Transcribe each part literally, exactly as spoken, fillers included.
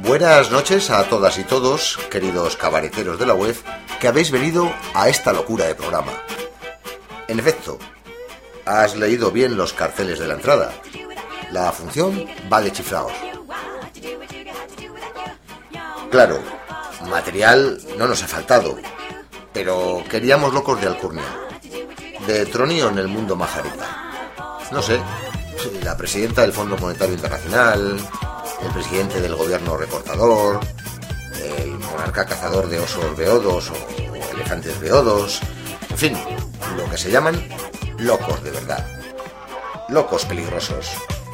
Buenas noches a todas y todos, queridos cabareteros de la web, que habéis venido a esta locura de programa. En efecto, has leído bien los carteles de la entrada. La función va de chiflaos. Claro, material no nos ha faltado, pero queríamos locos de alcurnia, de tronío en el mundo majareta. No sé, la presidenta del Fondo Monetario Internacional, el presidente del gobierno recortador, el monarca cazador de osos beodos o elefantes beodos, en fin, lo que se llaman locos de verdad, locos peligrosos.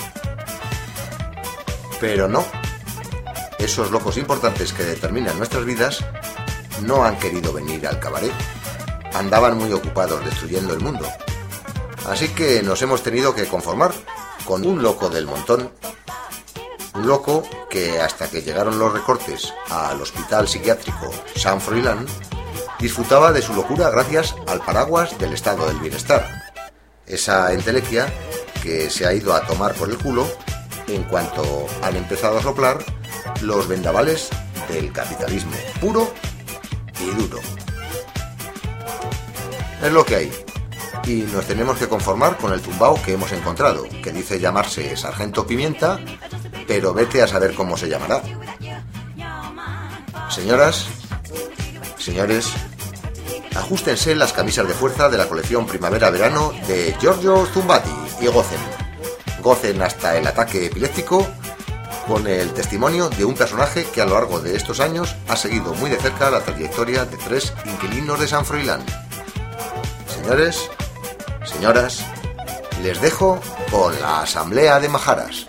Pero no, esos locos importantes que determinan nuestras vidas no han querido venir al cabaret, andaban muy ocupados destruyendo el mundo. Así que nos hemos tenido que conformar con un loco del montón. Un loco que, hasta que llegaron los recortes al hospital psiquiátrico Sant Froilán, disfrutaba de su locura gracias al paraguas del estado del bienestar. Esa entelequia que se ha ido a tomar por el culo en cuanto han empezado a soplar los vendavales del capitalismo puro y duro. Es lo que hay. Y nos tenemos que conformar con el tumbao que hemos encontrado, que dice llamarse Sargento Pimienta, pero vete a saber cómo se llamará. Señoras, señores, ajustense las camisas de fuerza de la colección primavera-verano de Giorgio Zumbati y gocen. Gocen hasta el ataque epiléptico con el testimonio de un personaje que a lo largo de estos años ha seguido muy de cerca la trayectoria de tres inquilinos de Sant Froilán. Señores, señoras, les dejo con la Asamblea de Majaras.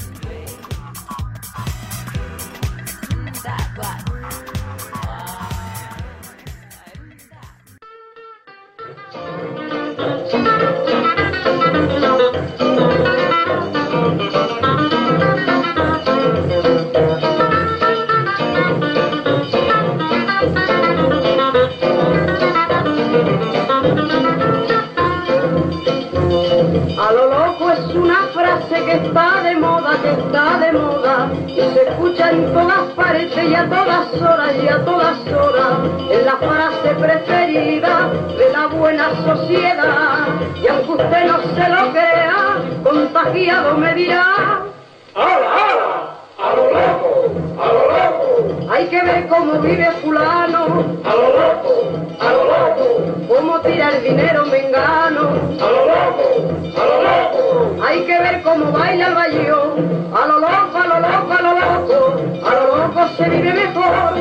En todas partes y a todas horas y a todas horas es la frase preferida de la buena sociedad, y aunque usted no se lo crea, contagiado me dirá: ¡hala, hala! ¡A lo loco! ¡A lo loco! Hay que ver cómo vive fulano, ¡a lo loco! ¡A lo loco! Cómo tira el dinero mengano, ¡a lo loco! ¡A lo loco! Hay que ver cómo baila el bayón, ¡a lo loco, a lo loco, a lo loco! A lo loco se vive mejor.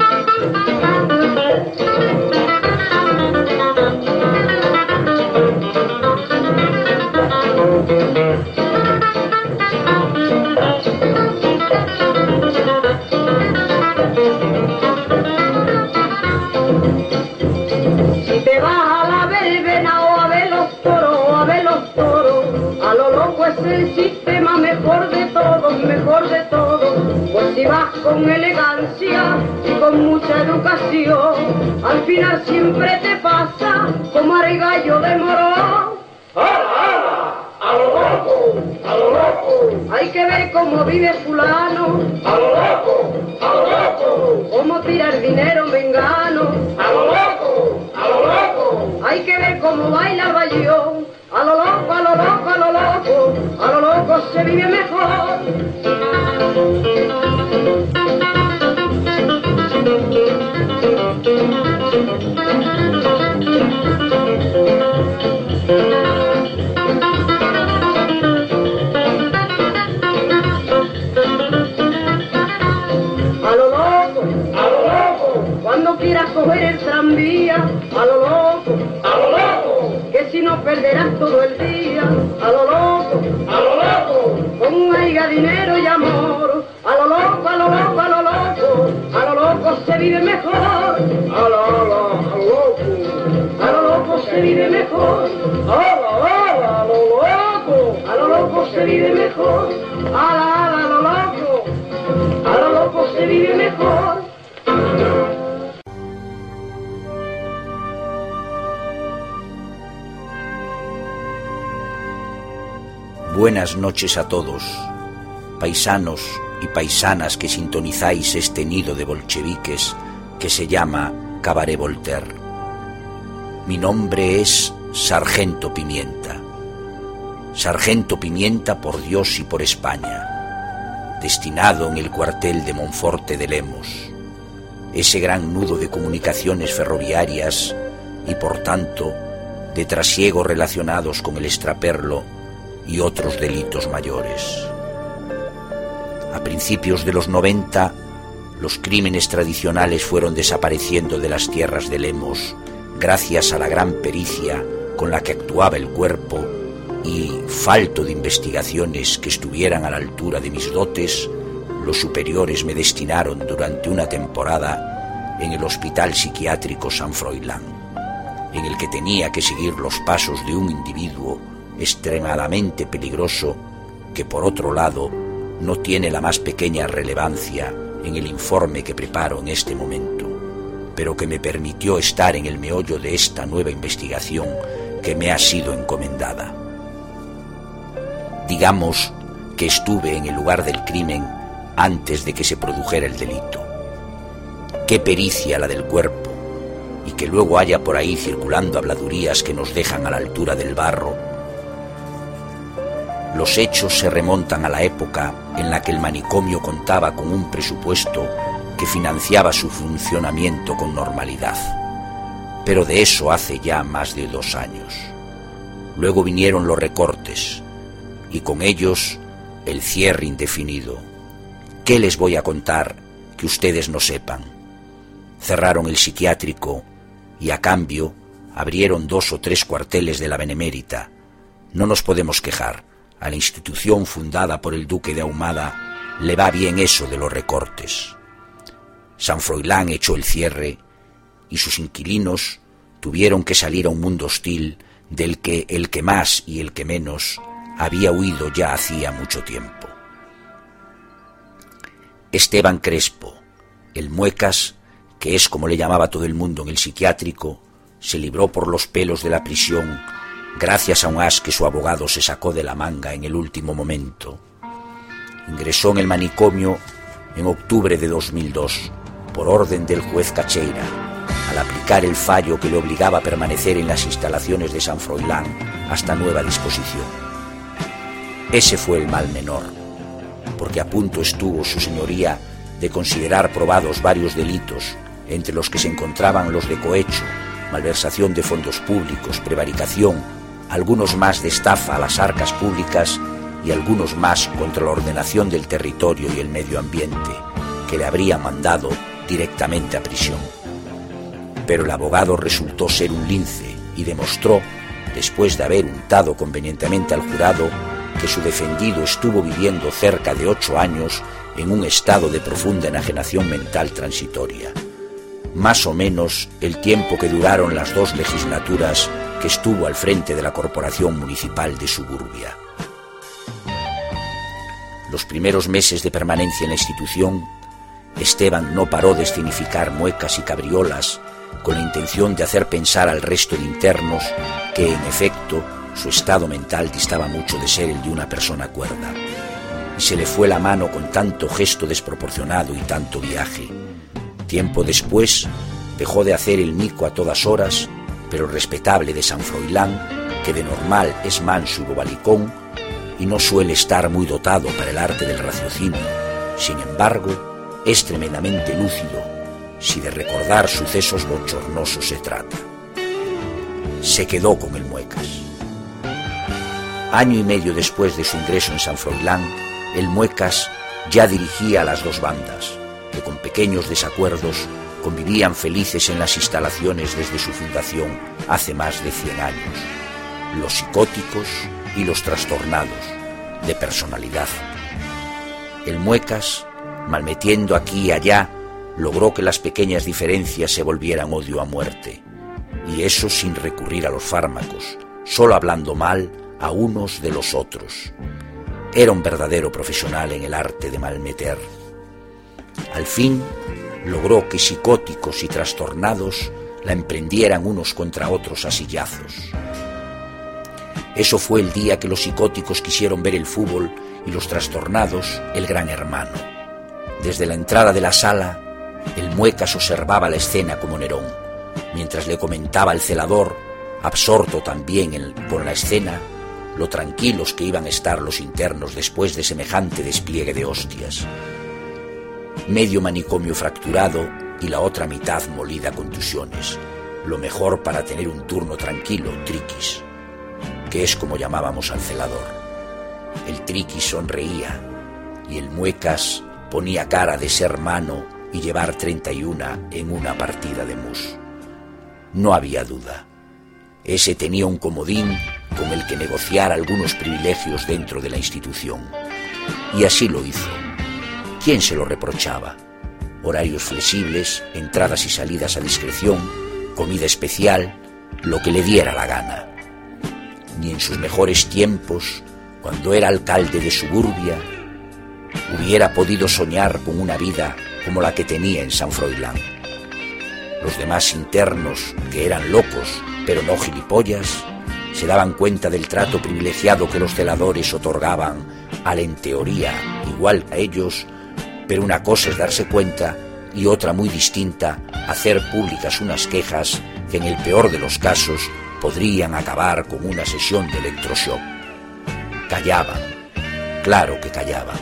Si te vas a la verbena o a ver los toros, o a ver los toros, a lo loco es el sistema mejor de todos, mejor de todos. Pues si vas con elegancia y con mucha educación, al final siempre te pasa como al gallo de Morón. ¡Hala, hala! ¡A lo loco! ¡A lo loco! Hay que ver cómo vive fulano, ¡a lo loco! ¡A lo loco! Cómo tira el dinero mengano, ¡a lo loco! ¡A lo loco! Hay que ver cómo baila el bayón, ¡a lo loco, a lo loco, a lo loco! A lo loco se vive mejor. A lo loco, a lo loco, cuando quieras coger el tranvía, a lo loco, a lo loco, que si no perderás todo el día, a lo loco, a lo loco, con haya dinero y amor, a lo loco, a lo loco, a lo loco, a lo loco se vive mejor, a lo, a lo, a lo loco, a lo loco se vive mejor, a lo, a lo, a lo loco, a lo loco se vive mejor, a la, a la, a lo loco, a lo loco se vive mejor. Buenas noches a todos, paisanos y paisanas que sintonizáis este nido de bolcheviques que se llama Cabaret Voltaire. Mi nombre es Sargento Pimienta. Sargento Pimienta por Dios y por España, destinado en el cuartel de Monforte de Lemos, ese gran nudo de comunicaciones ferroviarias y por tanto de trasiegos relacionados con el extraperlo y otros delitos mayores. A principios de los noventa, los crímenes tradicionales fueron desapareciendo de las tierras de Lemos gracias a la gran pericia con la que actuaba el cuerpo y, falto de investigaciones que estuvieran a la altura de mis dotes, los superiores me destinaron durante una temporada en el Hospital Psiquiátrico San Froilán, en el que tenía que seguir los pasos de un individuo extremadamente peligroso que, por otro lado, no tiene la más pequeña relevancia en el informe que preparo en este momento, pero que me permitió estar en el meollo de esta nueva investigación que me ha sido encomendada. Digamos que estuve en el lugar del crimen antes de que se produjera el delito. Qué pericia la del cuerpo, y que luego haya por ahí circulando habladurías que nos dejan a la altura del barro. Los hechos se remontan a la época en la que el manicomio contaba con un presupuesto que financiaba su funcionamiento con normalidad, pero de eso hace ya más de dos años. Luego vinieron los recortes, y con ellos el cierre indefinido. ¿Qué les voy a contar que ustedes no sepan? Cerraron el psiquiátrico y a cambio abrieron dos o tres cuarteles de la Benemérita. No nos podemos quejar. A la institución fundada por el duque de Ahumada le va bien eso de los recortes. San Froilán echó el cierre y sus inquilinos tuvieron que salir a un mundo hostil del que el que más y el que menos había huido ya hacía mucho tiempo. Esteban Crespo, el Muecas, que es como le llamaba todo el mundo en el psiquiátrico, se libró por los pelos de la prisión gracias a un as que su abogado se sacó de la manga en el último momento. Ingresó en el manicomio en octubre de dos mil dos, por orden del juez Cacheira, al aplicar el fallo que le obligaba a permanecer en las instalaciones de San Froilán hasta nueva disposición. Ese fue el mal menor, porque a punto estuvo su señoría de considerar probados varios delitos, entre los que se encontraban los de cohecho, malversación de fondos públicos, prevaricación, algunos más de estafa a las arcas públicas y algunos más contra la ordenación del territorio y el medio ambiente, que le habría mandado directamente a prisión. Pero el abogado resultó ser un lince y demostró, después de haber untado convenientemente al jurado, que su defendido estuvo viviendo cerca de ocho años en un estado de profunda enajenación mental transitoria, más o menos el tiempo que duraron las dos legislaturas que estuvo al frente de la Corporación Municipal de Suburbia. Los primeros meses de permanencia en la institución, Esteban no paró de escenificar muecas y cabriolas con la intención de hacer pensar al resto de internos que, en efecto, su estado mental distaba mucho de ser el de una persona cuerda. Y se le fue la mano con tanto gesto desproporcionado y tanto viaje. Tiempo después, dejó de hacer el mico a todas horas, pero respetable de San Froilán, que de normal es manso y bobalicón, y no suele estar muy dotado para el arte del raciocinio. Sin embargo, es tremendamente lúcido, si de recordar sucesos bochornosos se trata. Se quedó con el Muecas. Año y medio después de su ingreso en San Froilán, el Muecas ya dirigía a las dos bandas, que con pequeños desacuerdos convivían felices en las instalaciones desde su fundación hace más de cien años, los psicóticos y los trastornados, de personalidad. El Muecas, malmetiendo aquí y allá, logró que las pequeñas diferencias se volvieran odio a muerte, y eso sin recurrir a los fármacos, solo hablando mal a unos de los otros. Era un verdadero profesional en el arte de malmeter. Al fin, logró que psicóticos y trastornados la emprendieran unos contra otros a sillazos. Eso fue el día que los psicóticos quisieron ver el fútbol y los trastornados el Gran Hermano. Desde la entrada de la sala, el Muecas observaba la escena como Nerón, mientras le comentaba al celador, absorto también en, por la escena, lo tranquilos que iban a estar los internos después de semejante despliegue de hostias. Medio manicomio fracturado y la otra mitad molida a contusiones. Lo mejor para tener un turno tranquilo, triquis, que es como llamábamos al celador. El triquis sonreía y el Muecas ponía cara de ser mano y llevar treinta y una en una partida de mus. No había duda. Ese tenía un comodín con el que negociar algunos privilegios dentro de la institución. Y así lo hizo. ¿Quién se lo reprochaba? Horarios flexibles, entradas y salidas a discreción, comida especial, lo que le diera la gana. Ni en sus mejores tiempos, cuando era alcalde de Suburbia, hubiera podido soñar con una vida como la que tenía en San Froilán. Los demás internos, que eran locos, pero no gilipollas, se daban cuenta del trato privilegiado que los celadores otorgaban al, en teoría, igual a ellos, pero una cosa es darse cuenta y otra muy distinta, hacer públicas unas quejas que en el peor de los casos podrían acabar con una sesión de electroshock. Callaban, claro que callaban.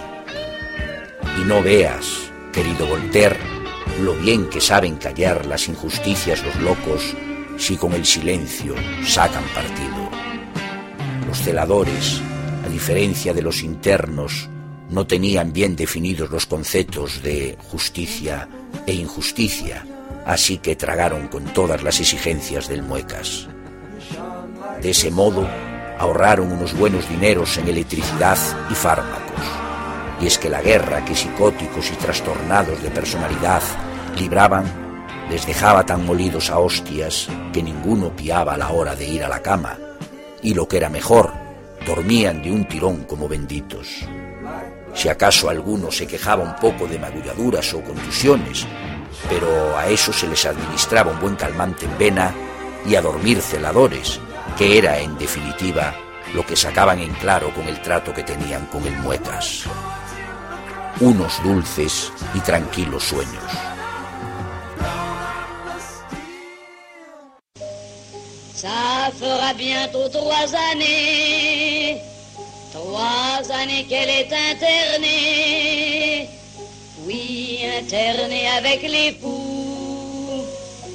Y no veas, querido Voltaire, lo bien que saben callar las injusticias los locos si con el silencio sacan partido. Los celadores, a diferencia de los internos, no tenían bien definidos los conceptos de justicia e injusticia, así que tragaron con todas las exigencias del Muecas. De ese modo, ahorraron unos buenos dineros en electricidad y fármacos. Y es que la guerra que psicóticos y trastornados de personalidad libraban les dejaba tan molidos a hostias que ninguno piaba a la hora de ir a la cama, y lo que era mejor, dormían de un tirón como benditos. Si acaso alguno se quejaba un poco de magulladuras o contusiones, pero a eso se les administraba un buen calmante en vena y a dormir celadores, que era, en definitiva, lo que sacaban en claro con el trato que tenían con el Muecas. Unos dulces y tranquilos sueños. Ça fera bientôt trois années, trois années qu'elle est internée. Oui, internée avec les fous,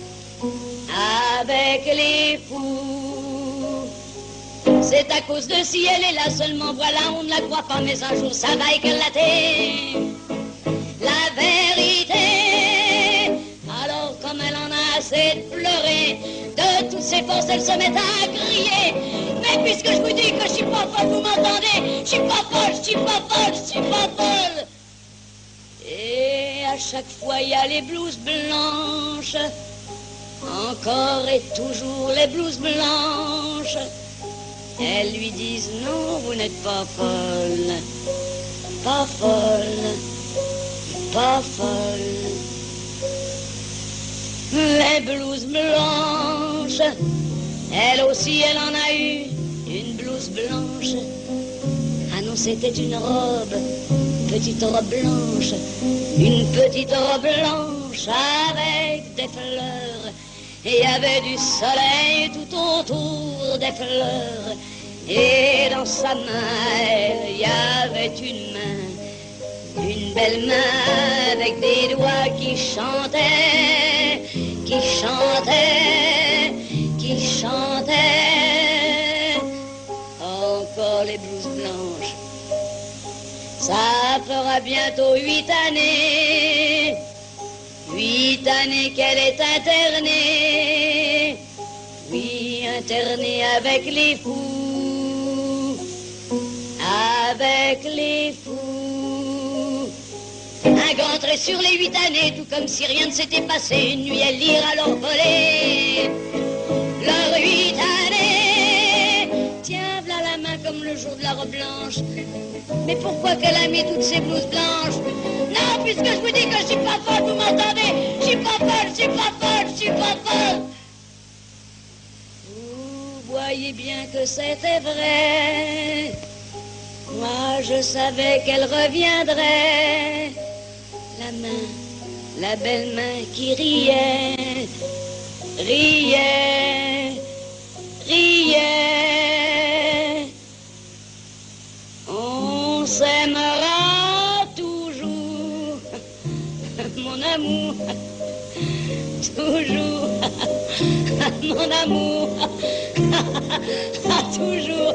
avec les fous. C'est à cause de si elle est là seulement, voilà, on ne la croit pas, mais un jour ça va éclater. La vérité, alors comme elle en a assez de pleurer, de toutes ses forces, elle se met à crier. Mais puisque je vous dis que je suis pas folle, vous m'entendez? Je suis pas folle, je suis pas folle, je suis pas folle. Et à chaque fois, il y a les blouses blanches. Encore et toujours les blouses blanches. Elles lui disent non, vous n'êtes pas folle. Pas folle, pas folle. Les blouses blanches, elle aussi, elle en a eu une blouse blanche. Ah non, c'était une robe, petite robe blanche, une petite robe blanche avec des fleurs. Et il y avait du soleil tout autour des fleurs. Et dans sa main, il y avait une main, une belle main avec des doigts qui chantaient, qui chantaient, qui chantaient. Encore les blouses blanches. Ça fera bientôt huit années, huit années qu'elle est internée. Oui, internée avec les fous, avec les fous. Un grand trait sur les huit années, tout comme si rien ne s'était passé. Une nuit, elle lira leur voler, leurs huit années. Tiens, v'là la main comme le jour de la robe blanche. Mais pourquoi qu'elle a mis toutes ces blouses blanches? Non, puisque je vous dis que je suis pas folle, vous m'entendez? Je suis pas folle, je suis pas folle, je suis pas folle. Vous voyez bien que c'était vrai. Moi, je savais qu'elle reviendrait. La main, la belle main qui riait, riait, riait. On s'aimera toujours, mon amour, toujours, mon amour, toujours.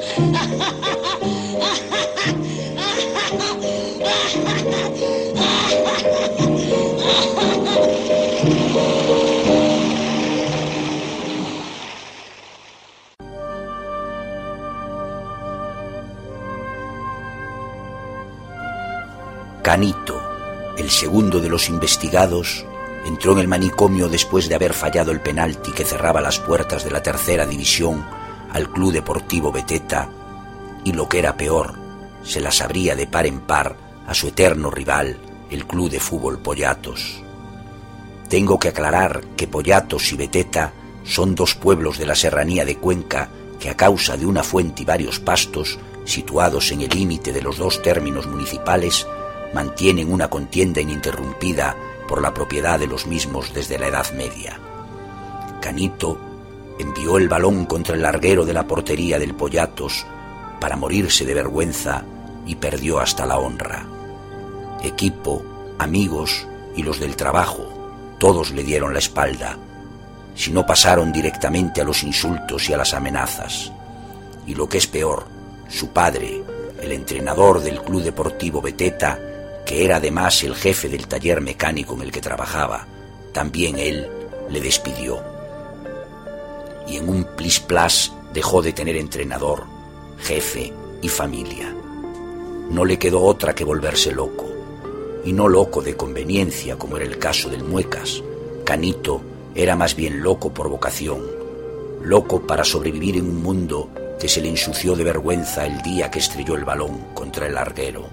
Canito, el segundo de los investigados, entró en el manicomio después de haber fallado el penalti que cerraba las puertas de la tercera división al Club Deportivo Beteta, y lo que era peor, se las abría de par en par a su eterno rival, el Club de Fútbol Pollatos. Tengo que aclarar que Pollatos y Beteta son dos pueblos de la serranía de Cuenca que, a causa de una fuente y varios pastos situados en el límite de los dos términos municipales, mantienen una contienda ininterrumpida por la propiedad de los mismos desde la Edad Media. Canito envió el balón contra el larguero de la portería del Pollatos para morirse de vergüenza y perdió hasta la honra. Equipo, amigos y los del trabajo, todos le dieron la espalda, si no pasaron directamente a los insultos y a las amenazas. Y lo que es peor, su padre, el entrenador del Club Deportivo Beteta, que era además el jefe del taller mecánico en el que trabajaba, también él le despidió. Y en un plis-plas dejó de tener entrenador, jefe y familia. No le quedó otra que volverse loco, y no loco de conveniencia como era el caso del Muecas. Canito era más bien loco por vocación, loco para sobrevivir en un mundo que se le ensució de vergüenza el día que estrelló el balón contra el larguero.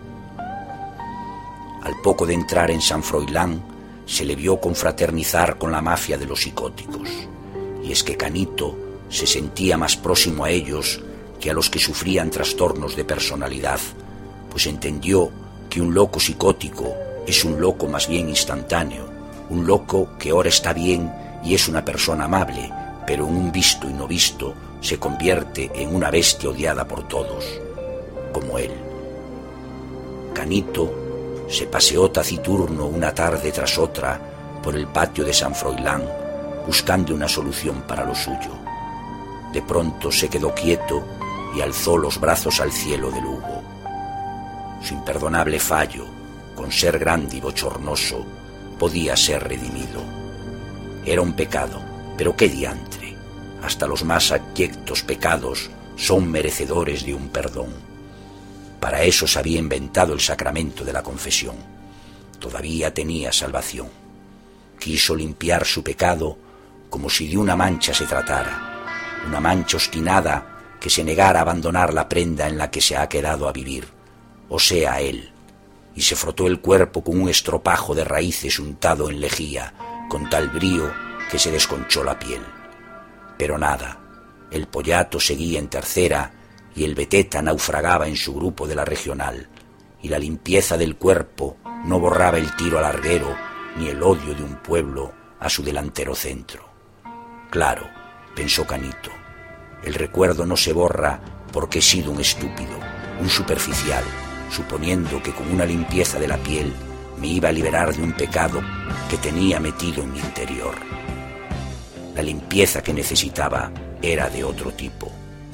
Al poco de entrar en San Froilán, se le vio confraternizar con la mafia de los psicóticos, y es que Canito se sentía más próximo a ellos que a los que sufrían trastornos de personalidad, pues entendió que un loco psicótico es un loco más bien instantáneo, un loco que ahora está bien y es una persona amable, pero en un visto y no visto se convierte en una bestia odiada por todos, como él. Canito se paseó taciturno una tarde tras otra por el patio de San Froilán, buscando una solución para lo suyo. De pronto se quedó quieto y alzó los brazos al cielo de Lugo. Su imperdonable fallo, con ser grande y bochornoso, podía ser redimido. Era un pecado, pero qué diantre. Hasta los más abyectos pecados son merecedores de un perdón. Para eso se había inventado el sacramento de la confesión. Todavía tenía salvación. Quiso limpiar su pecado como si de una mancha se tratara, una mancha obstinada que se negara a abandonar la prenda en la que se ha quedado a vivir, o sea, él, y se frotó el cuerpo con un estropajo de raíces untado en lejía, con tal brío que se desconchó la piel. Pero nada, el Pollato seguía en tercera y el Beteta naufragaba en su grupo de la regional, y la limpieza del cuerpo no borraba el tiro al larguero ni el odio de un pueblo a su delantero centro. Claro, pensó Canito, el recuerdo no se borra porque he sido un estúpido, un superficial, suponiendo que con una limpieza de la piel me iba a liberar de un pecado que tenía metido en mi interior. La limpieza que necesitaba era de otro tipo.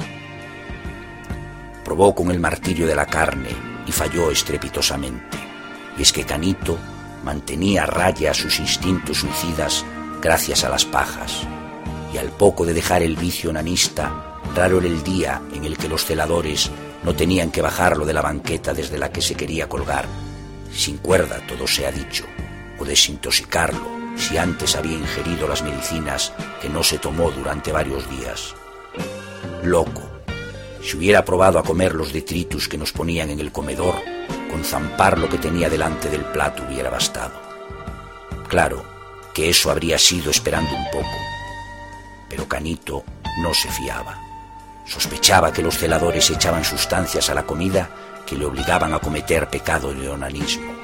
Probó con el martirio de la carne y falló estrepitosamente. Y es que Canito mantenía a raya sus instintos suicidas gracias a las pajas. Y al poco de dejar el vicio onanista, raro era el día en el que los celadores no tenían que bajarlo de la banqueta desde la que se quería colgar, sin cuerda todo se ha dicho, o desintoxicarlo si antes había ingerido las medicinas que no se tomó durante varios días. Loco. Si hubiera probado a comer los detritus que nos ponían en el comedor, con zampar lo que tenía delante del plato hubiera bastado. Claro que eso habría sido esperando un poco, pero Canito no se fiaba. Sospechaba que los celadores echaban sustancias a la comida que le obligaban a cometer pecado de onanismo.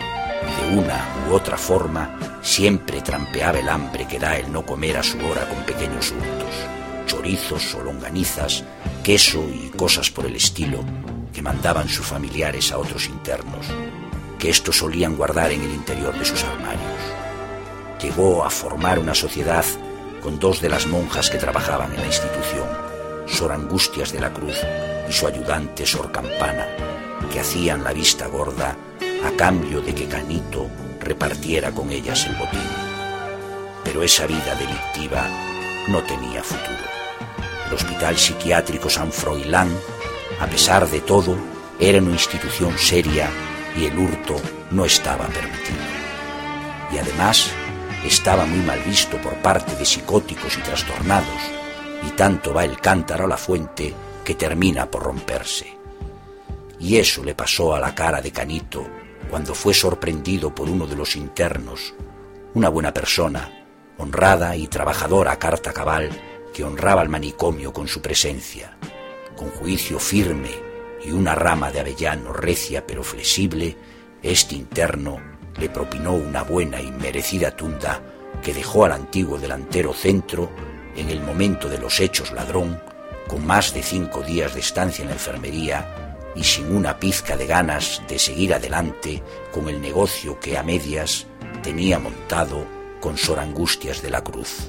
y de una u otra forma siempre trampeaba el hambre que da el no comer a su hora con pequeños hurtos, chorizos o longanizas, queso y cosas por el estilo que mandaban sus familiares a otros internos, que estos solían guardar en el interior de sus armarios. Llegó a formar una sociedad con dos de las monjas que trabajaban en la institución, Sor Angustias de la Cruz y su ayudante Sor Campana, que hacían la vista gorda a cambio de que Canito repartiera con ellas el botín. Pero esa vida delictiva no tenía futuro. El Hospital Psiquiátrico San Froilán, a pesar de todo, era una institución seria y el hurto no estaba permitido. Y además estaba muy mal visto por parte de psicóticos y trastornados, y tanto va el cántaro a la fuente que termina por romperse. Y eso le pasó a la cara de Canito cuando fue sorprendido por uno de los internos, una buena persona, honrada y trabajadora a carta cabal, que honraba al manicomio con su presencia. Con juicio firme y una rama de avellano recia pero flexible, este interno le propinó una buena y merecida tunda que dejó al antiguo delantero centro, en el momento de los hechos ladrón, con más de cinco días de estancia en la enfermería y sin una pizca de ganas de seguir adelante con el negocio que a medias tenía montado con Sor Angustias de la Cruz.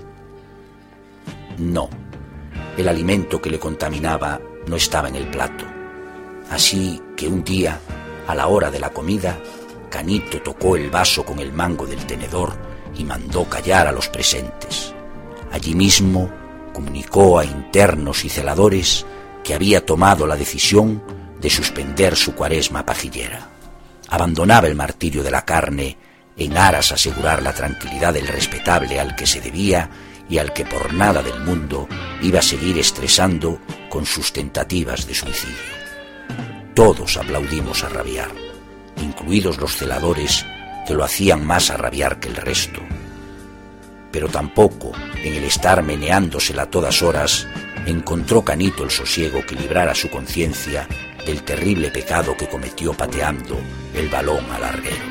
No, el alimento que le contaminaba no estaba en el plato. Así que un día, a la hora de la comida, Canito tocó el vaso con el mango del tenedor y mandó callar a los presentes. Allí mismo comunicó a internos y celadores que había tomado la decisión de suspender su cuaresma pajillera. Abandonaba el martirio de la carne en aras a asegurar la tranquilidad del respetable al que se debía y al que por nada del mundo iba a seguir estresando con sus tentativas de suicidio. Todos aplaudimos a rabiar, incluidos los celadores, que lo hacían más a rabiar que el resto. Pero tampoco, en el estar meneándosela a todas horas, encontró Canito el sosiego que librara su conciencia del terrible pecado que cometió pateando el balón al larguero.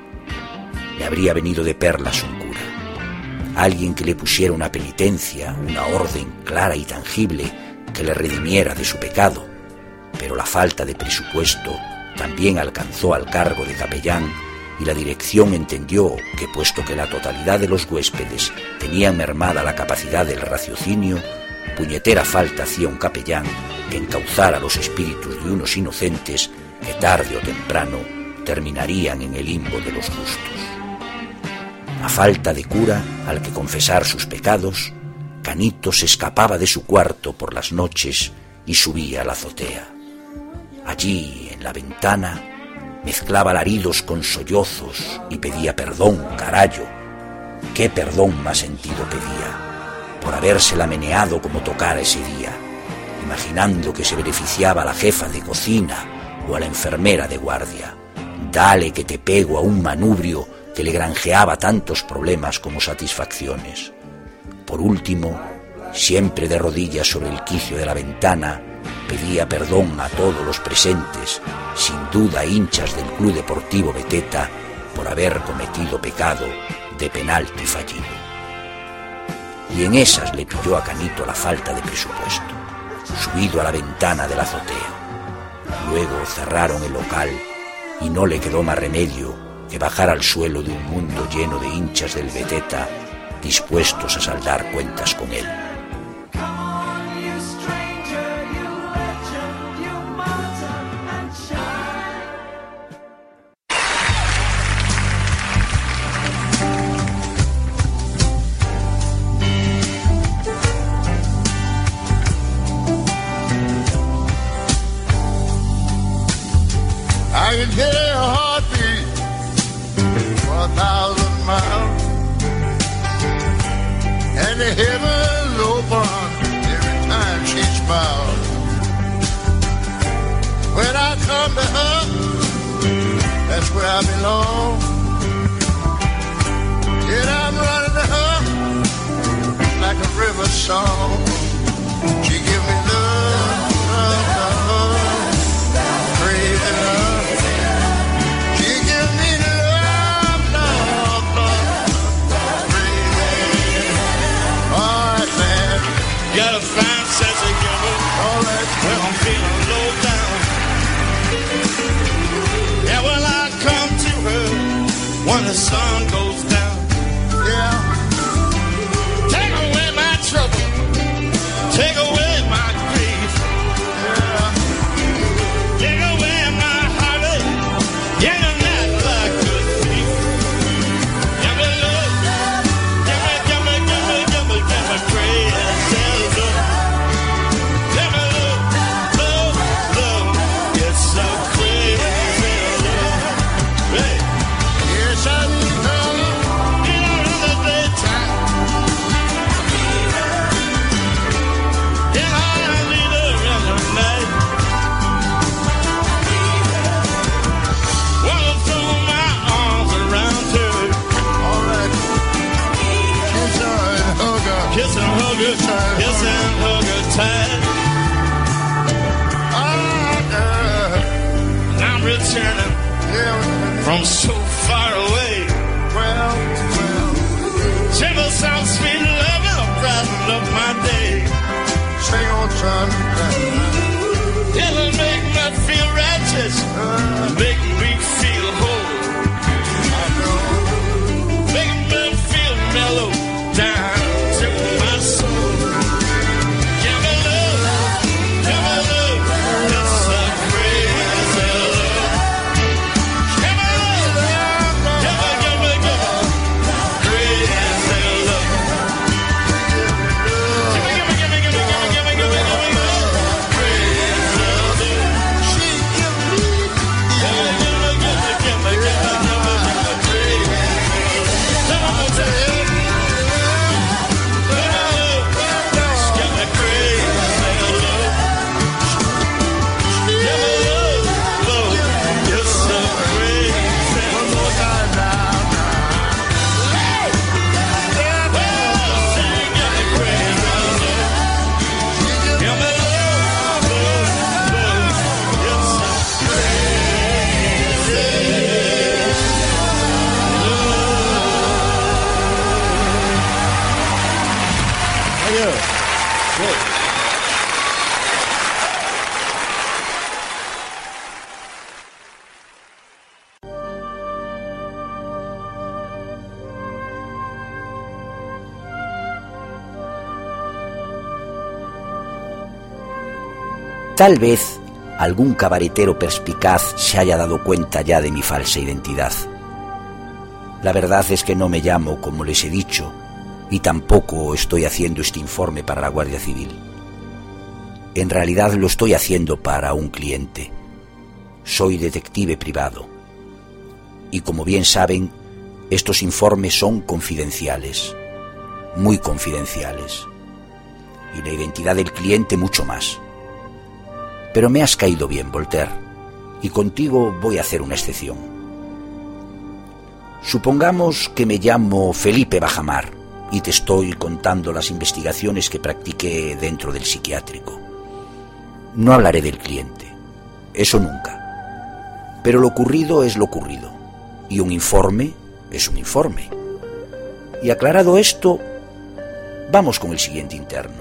Le habría venido de perlas un cura, alguien que le pusiera una penitencia, una orden clara y tangible que le redimiera de su pecado, pero la falta de presupuesto también alcanzó al cargo de capellán y la dirección entendió que, puesto que la totalidad de los huéspedes tenían mermada la capacidad del raciocinio, puñetera falta hacía un capellán que encauzara los espíritus de unos inocentes que tarde o temprano terminarían en el limbo de los justos. A falta de cura al que confesar sus pecados, Canito se escapaba de su cuarto por las noches y subía a la azotea. Allí, en la ventana, mezclaba alaridos con sollozos y pedía perdón, carallo. ¿Qué perdón más sentido pedía? Por habérsela meneado como tocara ese día, imaginando que se beneficiaba a la jefa de cocina o a la enfermera de guardia. Dale que te pego a un manubrio que le granjeaba tantos problemas como satisfacciones. Por último, siempre de rodillas sobre el quicio de la ventana, pedía perdón a todos los presentes, sin duda hinchas del Club Deportivo Beteta, por haber cometido pecado de penalti fallido. Y en esas le pilló a Canito la falta de presupuesto, subido a la ventana de la azotea. Luego cerraron el local y no le quedó más remedio que bajar al suelo de un mundo lleno de hinchas del Beteta dispuestos a saldar cuentas con él. I can hear your heartbeat for a thousand miles, and the heavens open every time she smiles. When I come to her, that's where I belong. Yet I'm running to her like a river song. She give me love, love, love, crazy love. She give me love. when the sun goes down. Yeah. Take away my trouble. Take away my grief. Yeah. Take away my heartache. Yeah, not like a thief. Give me love. Give me, give me, give me, give me, give me crazy love. Give me love, love, love. It's so crazy love. Hey. Yes, I need love in the daytime. Yeah, I need her in the night. Wanna throw my arms around her. All right. Kiss her and hug her. Kiss and hug her. Kiss and hug her tight. Oh, girl. And I'm returning from so far away. Well, well. Sing a sound sweet love and I'm brighten up my day. Sing on, son. It'll make me feel righteous. Uh, make me feel whole. I know. Make me feel mellow down to my soul. Give me love. Give me love. It's a crazy love. Give me love. Give me, give me, give me. Crazy love. Give me, give me, give me, give me, give me, give me, give me, give me. Crazy love. She give me. Give me, give me, give me, give me, give me, give me, give me. Crazy love. Come on, tell you. Give me crazy love. Give me love, love. You're so crazy. One more time now. Well, sing, give me crazy love. Give me love, love, love. You're so Tal vez algún cabaretero perspicaz se haya dado cuenta ya de mi falsa identidad. La verdad es que no me llamo como les he dicho y tampoco estoy haciendo este informe para la Guardia Civil. En realidad lo estoy haciendo para un cliente. Soy detective privado. Y como bien saben, estos informes son confidenciales, muy confidenciales. Y la identidad del cliente mucho más. Pero me has caído bien, Voltaire, y contigo voy a hacer una excepción. Supongamos que me llamo Felipe Bajamar y te estoy contando las investigaciones que practiqué dentro del psiquiátrico. No hablaré del cliente, eso nunca. Pero lo ocurrido es lo ocurrido, y un informe es un informe. Y aclarado esto, vamos con el siguiente interno.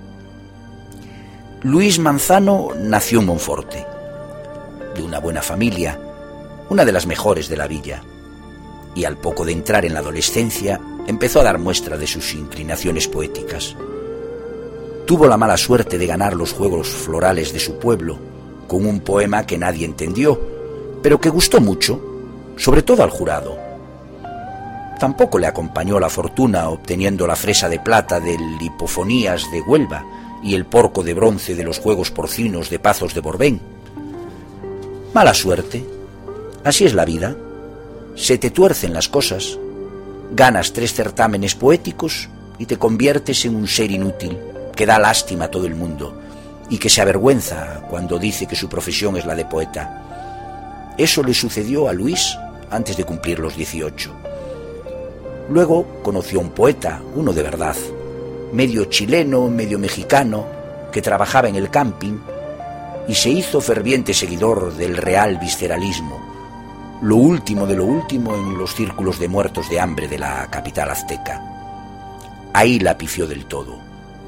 Luis Manzano nació en Monforte, de una buena familia, una de las mejores de la villa, y al poco de entrar en la adolescencia empezó a dar muestra de sus inclinaciones poéticas. Tuvo la mala suerte de ganar los Juegos Florales de su pueblo con un poema que nadie entendió, pero que gustó mucho, sobre todo al jurado. Tampoco le acompañó la fortuna obteniendo la fresa de plata del Hipofonías de Huelva y el porco de bronce de los Juegos Porcinos de Pazos de Borbén. Mala suerte, así es la vida, se te tuercen las cosas, ganas tres certámenes poéticos y te conviertes en un ser inútil que da lástima a todo el mundo y que se avergüenza cuando dice que su profesión es la de poeta. Eso le sucedió a Luis antes de cumplir los dieciocho. Luego conoció a un poeta, uno de verdad, medio chileno, medio mexicano, que trabajaba en el camping y se hizo ferviente seguidor del real visceralismo, lo último de lo último en los círculos de muertos de hambre de la capital azteca. Ahí la pifió del todo.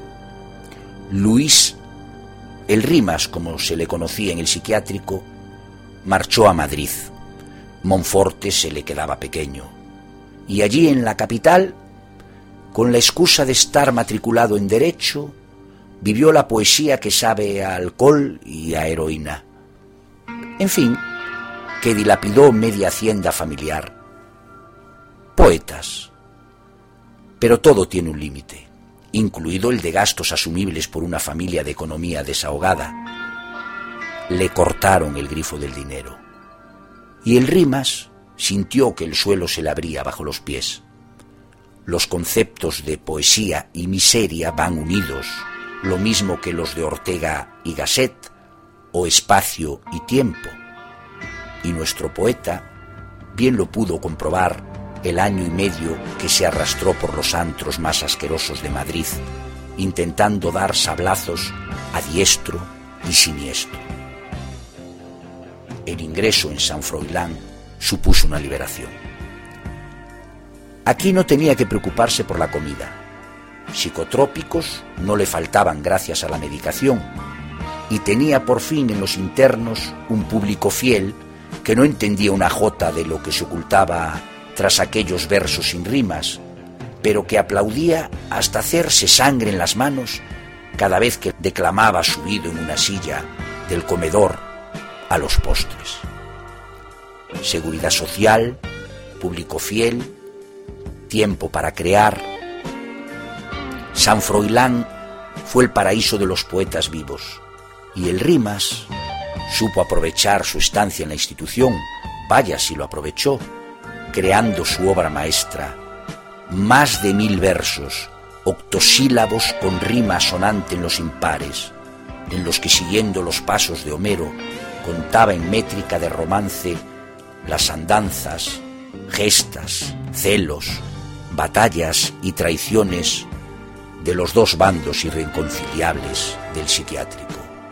Luis, el Rimas, como se le conocía en el psiquiátrico, marchó a Madrid. Monforte se le quedaba pequeño, y allí en la capital, con la excusa de estar matriculado en Derecho, vivió la poesía que sabe a alcohol y a heroína. En fin, que dilapidó media hacienda familiar. Poetas. Pero todo tiene un límite, incluido el de gastos asumibles por una familia de economía desahogada. Le cortaron el grifo del dinero. Y el Rimas sintió que el suelo se le abría bajo los pies. Los conceptos de poesía y miseria van unidos, lo mismo que los de Ortega y Gasset, o espacio y tiempo. Y nuestro poeta bien lo pudo comprobar el año y medio que se arrastró por los antros más asquerosos de Madrid, intentando dar sablazos a diestro y siniestro. El ingreso en San Froilán supuso una liberación. Aquí no tenía que preocuparse por la comida. Psicotrópicos no le faltaban gracias a la medicación, y tenía por fin en los internos un público fiel que no entendía una jota de lo que se ocultaba tras aquellos versos sin rimas, pero que aplaudía hasta hacerse sangre en las manos cada vez que declamaba subido en una silla del comedor a los postres. Seguridad social, público fiel, tiempo para crear. San Froilán fue el paraíso de los poetas vivos, y el Rimas supo aprovechar su estancia en la institución, vaya si lo aprovechó, creando su obra maestra, más de mil versos, octosílabos con rima sonante en los impares, en los que, siguiendo los pasos de Homero, contaba en métrica de romance las andanzas, gestas, celos, batallas y traiciones de los dos bandos irreconciliables del psiquiátrico.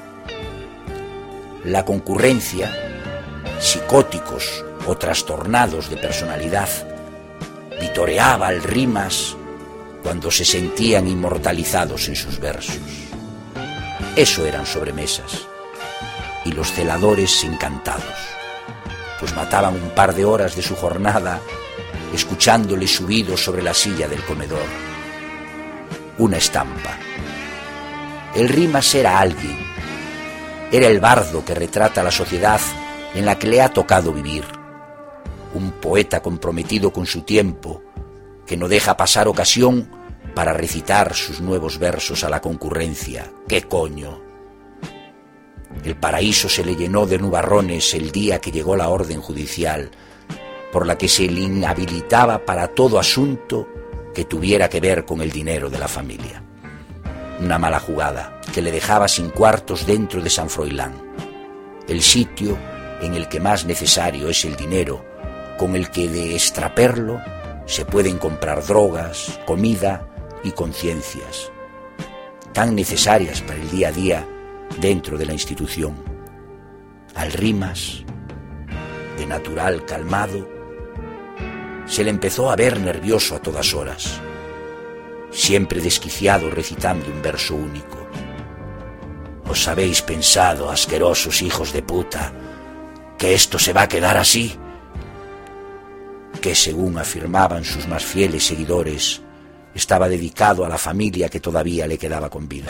La concurrencia, psicóticos o trastornados de personalidad, vitoreaba al Rimas cuando se sentían inmortalizados en sus versos. Eso eran sobremesas, y los celadores encantados, pues mataban un par de horas de su jornada escuchándole subido sobre la silla del comedor. Una estampa. El Rimas era alguien, era el bardo que retrata la sociedad en la que le ha tocado vivir, un poeta comprometido con su tiempo, que no deja pasar ocasión para recitar sus nuevos versos a la concurrencia. ¡Qué coño! El paraíso se le llenó de nubarrones el día que llegó la orden judicial, por la que se le inhabilitaba para todo asunto que tuviera que ver con el dinero de la familia. Una mala jugada que le dejaba sin cuartos dentro de San Froilán, el sitio en el que más necesario es el dinero, con el que de extraperlo se pueden comprar drogas, comida y conciencias, tan necesarias para el día a día dentro de la institución. Al Rimas, de natural calmado, se le empezó a ver nervioso a todas horas, siempre desquiciado recitando un verso único. ¿Os habéis pensado, asquerosos hijos de puta, que esto se va a quedar así? Que, según afirmaban sus más fieles seguidores, estaba dedicado a la familia que todavía le quedaba con vida.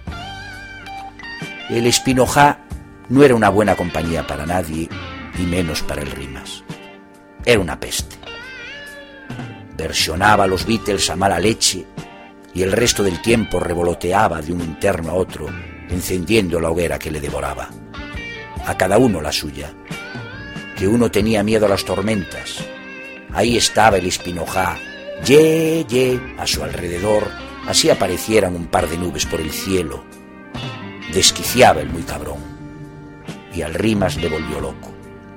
El Espinojá no era una buena compañía para nadie, y menos para el Rimas. Era una peste. Versionaba a los Beatles a mala leche y el resto del tiempo revoloteaba de un interno a otro, encendiendo la hoguera que le devoraba. A cada uno la suya. Que uno tenía miedo a las tormentas. Ahí estaba el Espinojá, ye, ye, a su alrededor, así aparecieran un par de nubes por el cielo. Desquiciaba el muy cabrón, y al Rimas le volvió loco.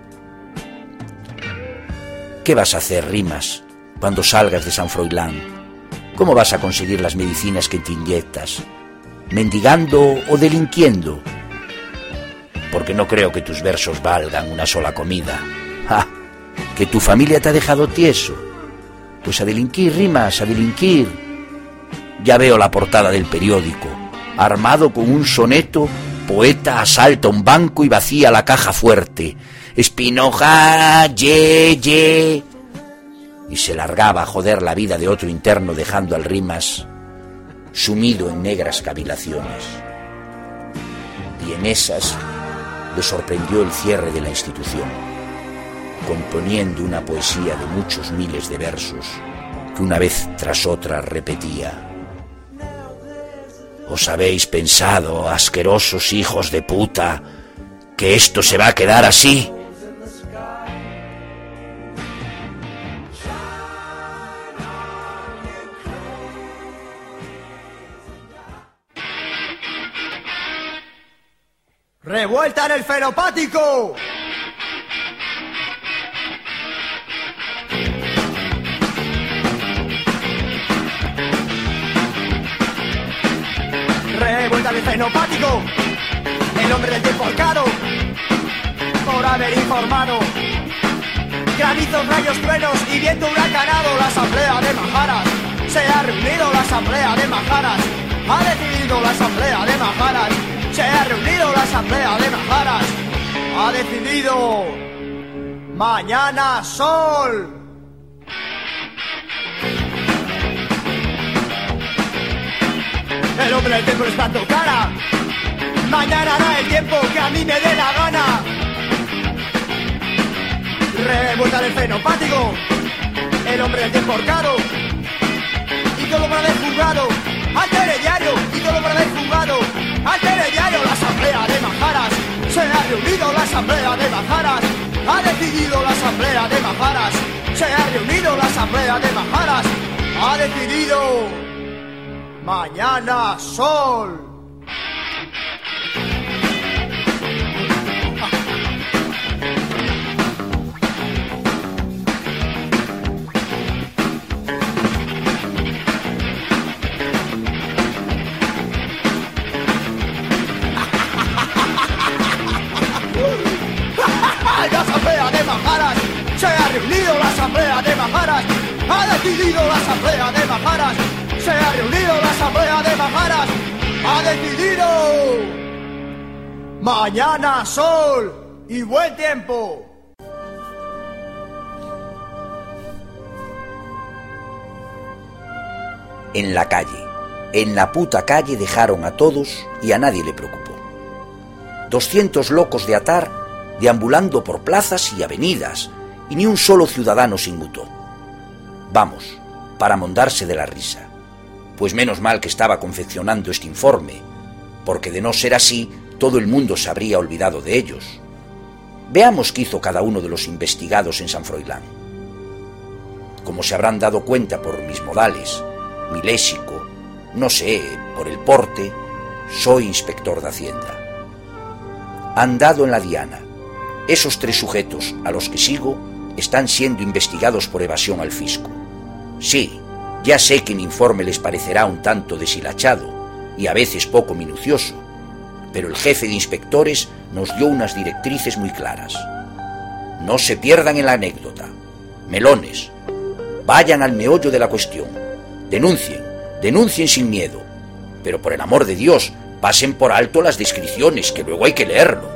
¿Qué vas a hacer, Rimas, cuando salgas de San Froilán? ¿Cómo vas a conseguir las medicinas que te inyectas? ¿Mendigando o delinquiendo? Porque no creo que tus versos valgan una sola comida. ¡Ja! ¿Que tu familia te ha dejado tieso? Pues a delinquir, Rimas, a delinquir. Ya veo la portada del periódico. Armado con un soneto, poeta asalta un banco y vacía la caja fuerte. Espinojá, ye, ye. y se largaba a joder la vida de otro interno dejando al Rimas sumido en negras cavilaciones. Y en esas le sorprendió el cierre de la institución, componiendo una poesía de muchos miles de versos que una vez tras otra repetía: ¿os habéis pensado, asquerosos hijos de puta, que esto se va a quedar así? ¡Revuelta en el fenopático! ¡Revuelta en el fenopático! El hombre del tiempo arcado, por haber informado. Granizos, rayos, truenos y viento huracanado. La asamblea de Majaras se ha reunido, la asamblea de Majaras ha decidido, la asamblea de Majaras se ha reunido, la asamblea de Majaras ha decidido. Mañana sol. El hombre del tiempo está en tu cara. Mañana hará el tiempo que a mí me dé la gana. Revuelta del fenopático. El hombre del tiempo horcado. Y todo para haber juzgado al telediario. Y todo para haber juzgado al telediario. La asamblea de Majaras se ha reunido, la asamblea de Majaras ha decidido, la asamblea de Majaras se ha reunido, la asamblea de Majaras ha decidido. Mañana sol. La asamblea de Majaras se ha reunido, la asamblea de Majaras ha decidido, la asamblea de Majaras se ha reunido, la asamblea de Majaras ha decidido. Mañana sol y buen tiempo. En la calle, en la puta calle dejaron a todos y a nadie le preocupó. Doscientos locos de atar deambulando por plazas y avenidas, y ni un solo ciudadano se inmutó. Vamos, para mondarse de la risa, pues menos mal que estaba confeccionando este informe, porque de no ser así, todo el mundo se habría olvidado de ellos. Veamos qué hizo cada uno de los investigados en San Froilán. Como se habrán dado cuenta por mis modales, mi léxico, no sé, por el porte, soy inspector de Hacienda. Andado en la diana. Esos tres sujetos a los que sigo están siendo investigados por evasión al fisco. Sí, ya sé que mi informe les parecerá un tanto deshilachado y a veces poco minucioso, pero el jefe de inspectores nos dio unas directrices muy claras. No se pierdan en la anécdota. Melones, vayan al meollo de la cuestión. Denuncien, denuncien sin miedo, pero por el amor de Dios, pasen por alto las descripciones, que luego hay que leerlo.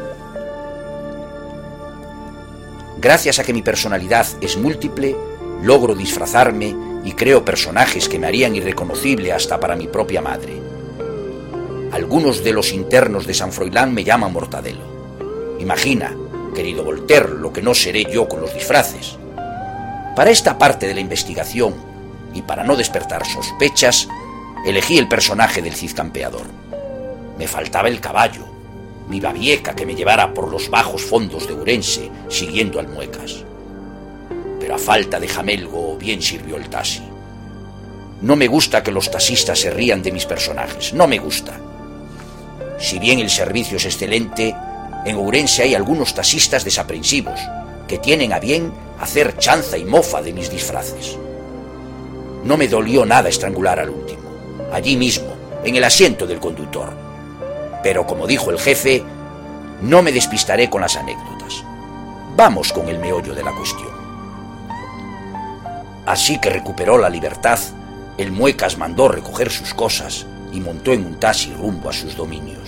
Gracias a que mi personalidad es múltiple, logro disfrazarme y creo personajes que me harían irreconocible hasta para mi propia madre. Algunos de los internos de San Froilán me llaman Mortadelo. Imagina, querido Voltaire, lo que no seré yo con los disfraces. Para esta parte de la investigación, y para no despertar sospechas, elegí el personaje del Cid Campeador. Me faltaba el caballo, mi babieca que me llevara por los bajos fondos de Ourense, siguiendo al Muecas. Pero a falta de jamelgo bien sirvió el taxi. No me gusta que los taxistas se rían de mis personajes, no me gusta. Si bien el servicio es excelente, en Ourense hay algunos taxistas desaprensivos que tienen a bien hacer chanza y mofa de mis disfraces. No me dolió nada estrangular al último, allí mismo, en el asiento del conductor. Pero como dijo el jefe, no me despistaré con las anécdotas. Vamos con el meollo de la cuestión. Así que recuperó la libertad, el Muecas mandó recoger sus cosas y montó en un taxi rumbo a sus dominios.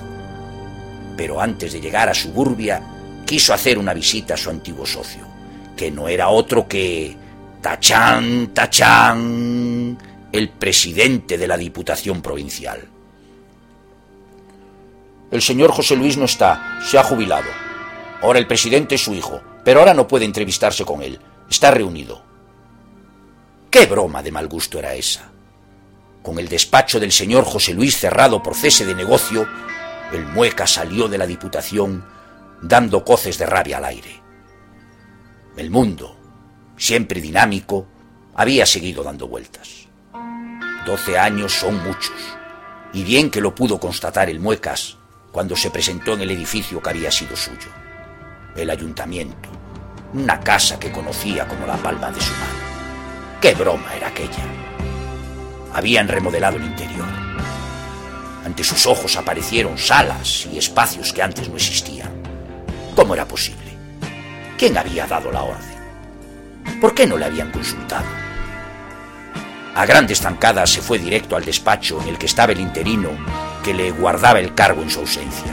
Pero antes de llegar a Suburbia, quiso hacer una visita a su antiguo socio, que no era otro que tachán, tachán, el presidente de la Diputación Provincial. El señor José Luis no está, se ha jubilado. Ahora el presidente es su hijo, pero ahora no puede entrevistarse con él, está reunido. ¿Qué broma de mal gusto era esa? Con el despacho del señor José Luis cerrado por cese de negocio, el Mueca salió de la Diputación dando coces de rabia al aire. El mundo, siempre dinámico, había seguido dando vueltas. Doce años son muchos, y bien que lo pudo constatar el Muecas cuando se presentó en el edificio que había sido suyo, el ayuntamiento, una casa que conocía como la palma de su mano. ¡Qué broma era aquella! Habían remodelado el interior. Ante sus ojos aparecieron salas y espacios que antes no existían. ¿Cómo era posible? ¿Quién había dado la orden? ¿Por qué no le habían consultado? A grandes zancadas se fue directo al despacho en el que estaba el interino que le guardaba el cargo en su ausencia.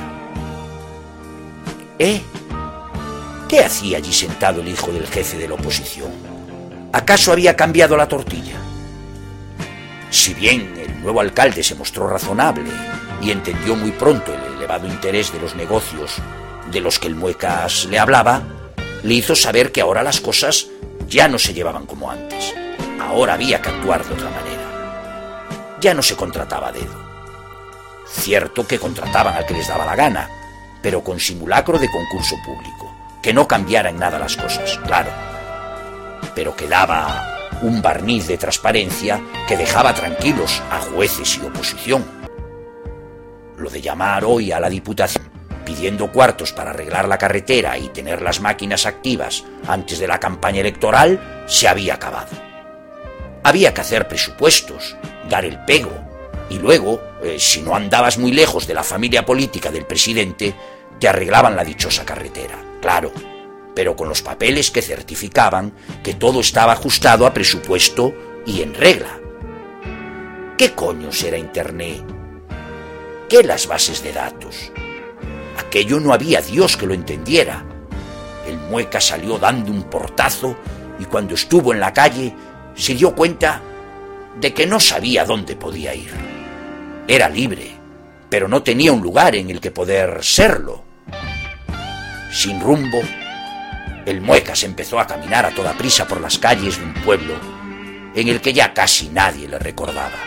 ¿Eh? ¿Qué hacía allí sentado el hijo del jefe de la oposición? ¿Acaso había cambiado la tortilla? Si bien el nuevo alcalde se mostró razonable y entendió muy pronto el elevado interés de los negocios de los que el Muecas le hablaba, le hizo saber que ahora las cosas ya no se llevaban como antes. Ahora había que actuar de otra manera. Ya no se contrataba a dedo. Cierto que contrataban al que les daba la gana, pero con simulacro de concurso público, que no cambiara en nada las cosas, claro, pero que daba un barniz de transparencia que dejaba tranquilos a jueces y oposición. Lo de llamar hoy a la Diputación pidiendo cuartos para arreglar la carretera y tener las máquinas activas antes de la campaña electoral se había acabado. Había que hacer presupuestos, dar el pego, y luego, eh, si no andabas muy lejos de la familia política del presidente, te arreglaban la dichosa carretera, claro, pero con los papeles que certificaban que todo estaba ajustado a presupuesto y en regla. ¿Qué coños era Internet? ¿Qué las bases de datos? Aquello no había Dios que lo entendiera. El Mueca salió dando un portazo y cuando estuvo en la calle se dio cuenta de que no sabía dónde podía ir. Era libre, pero no tenía un lugar en el que poder serlo. Sin rumbo, el Mueca se empezó a caminar a toda prisa por las calles de un pueblo en el que ya casi nadie le recordaba.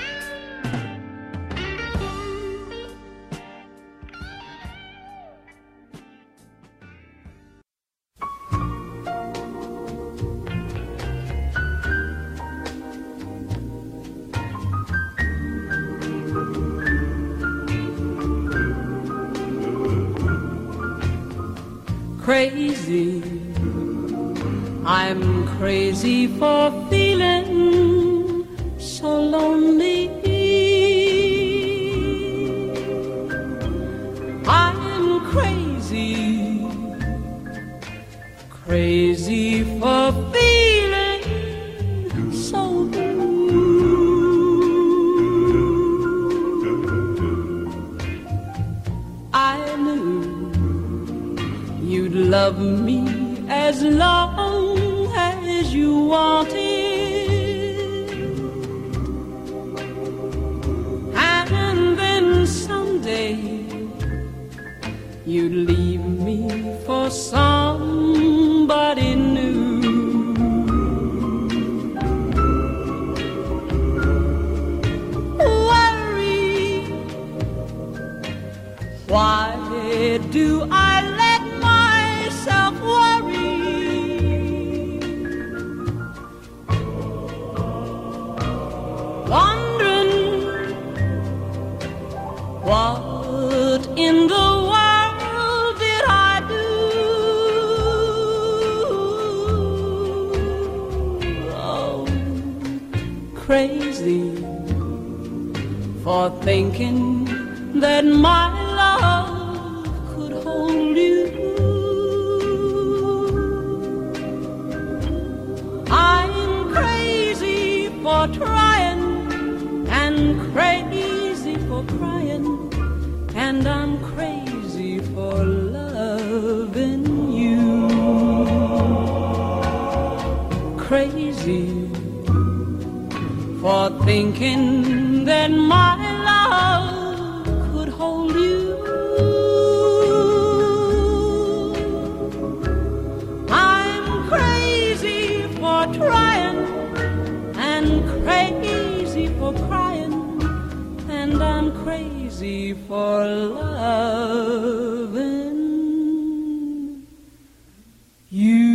Crazy, I'm crazy for feeling so lonely. I'm crazy, crazy for feeling so blue. I knew you'd love me as long as you wanted, and then someday you'd leave me for somebody new. Worry, why do I let myself worry? Wondering what in the world did I do? Oh, crazy for thinking that my love could hold you. I'm crazy for trying and crazy for crying, and I'm crazy for loving you. crazy for thinking that my love could hold you. I'm crazy for trying and crazy for crying, and I'm crazy for loving you.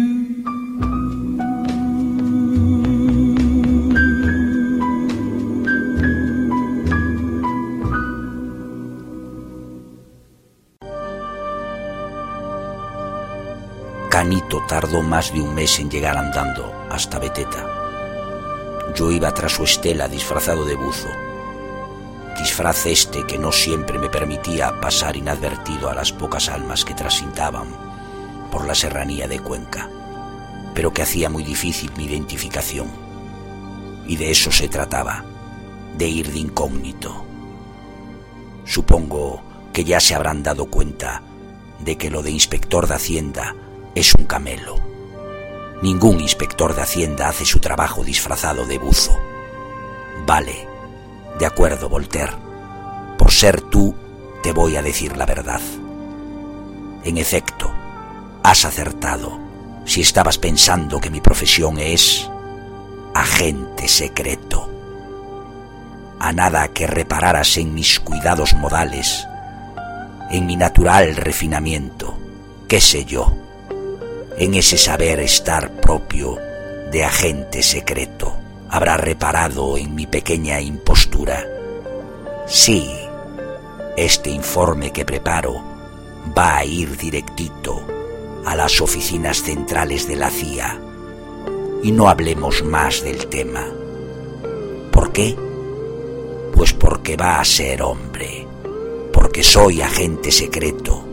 Canito tardó más de un mes en llegar andando hasta Beteta. Yo iba tras su estela disfrazado de buzo, disfraz este que no siempre me permitía pasar inadvertido a las pocas almas que transitaban por la serranía de Cuenca, pero que hacía muy difícil mi identificación. Y de eso se trataba, de ir de incógnito. Supongo que ya se habrán dado cuenta de que lo de inspector de Hacienda es un camelo. Ningún inspector de Hacienda hace su trabajo disfrazado de buzo. Vale, de acuerdo, Voltaire. Por ser tú, te voy a decir la verdad. En efecto, has acertado si estabas pensando que mi profesión es agente secreto. A nada que repararas en mis cuidados modales, en mi natural refinamiento, qué sé yo, en ese saber estar propio de agente secreto, habrá reparado en mi pequeña impostura. Sí, este informe que preparo va a ir directito a las oficinas centrales de la C I A. Y no hablemos más del tema. ¿Por qué? Pues porque va a ser hombre, porque soy agente secreto.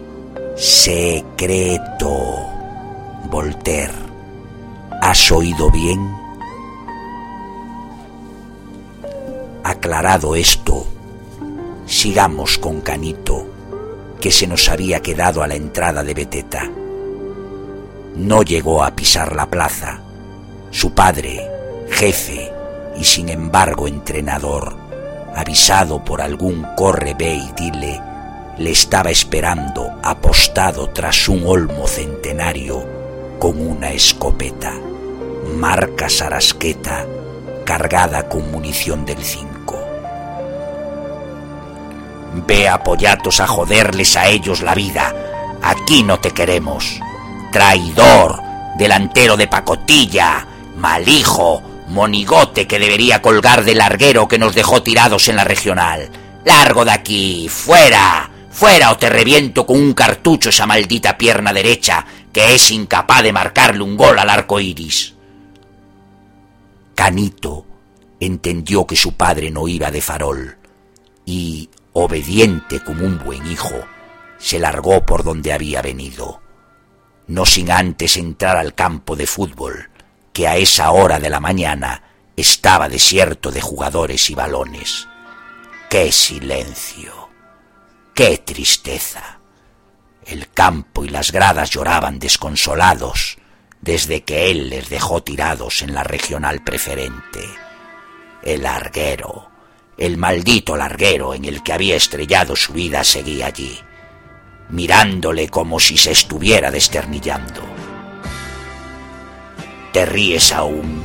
Secreto. Voltaire, ¿has oído bien? Aclarado esto, sigamos con Canito, que se nos había quedado a la entrada de Beteta. No llegó a pisar la plaza. Su padre, jefe y sin embargo entrenador, avisado por algún corre ve y dile, le estaba esperando apostado tras un olmo centenario con una escopeta, marca Sarasqueta, cargada con munición del cinco. Ve a Pollatos a joderles a ellos la vida. Aquí no te queremos. Traidor, delantero de pacotilla, mal hijo, monigote que debería colgar del larguero que nos dejó tirados en la regional. Largo de aquí, fuera, fuera o te reviento con un cartucho esa maldita pierna derecha que es incapaz de marcarle un gol al arco iris. Canito entendió que su padre no iba de farol y, obediente como un buen hijo, se largó por donde había venido, no sin antes entrar al campo de fútbol, que a esa hora de la mañana estaba desierto de jugadores y balones. ¡Qué silencio! ¡Qué tristeza! El campo y las gradas lloraban desconsolados desde que él les dejó tirados en la regional preferente. El larguero, el maldito larguero en el que había estrellado su vida, seguía allí, mirándole como si se estuviera desternillando. ¿Te ríes aún?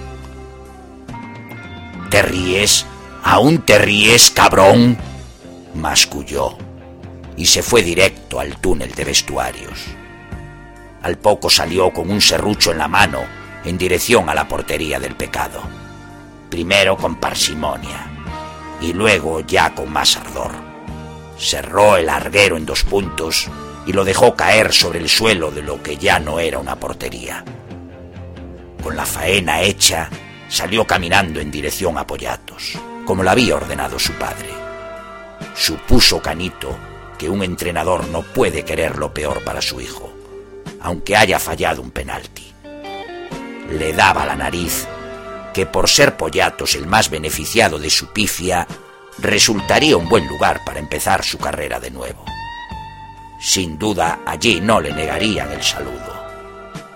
¿Te ríes? ¿Aún te ríes, cabrón?, masculló, y se fue directo al túnel de vestuarios. Al poco salió con un serrucho en la mano en dirección a la portería del pecado. Primero con parsimonia y luego ya con más ardor. Cerró el larguero en dos puntos y lo dejó caer sobre el suelo de lo que ya no era una portería. Con la faena hecha, salió caminando en dirección a Pollatos, como lo había ordenado su padre. Supuso Canito que un entrenador no puede querer lo peor para su hijo, aunque haya fallado un penalti. Le daba la nariz que por ser Pollatos el más beneficiado de su pifia, resultaría un buen lugar para empezar su carrera de nuevo. Sin duda allí no le negarían el saludo.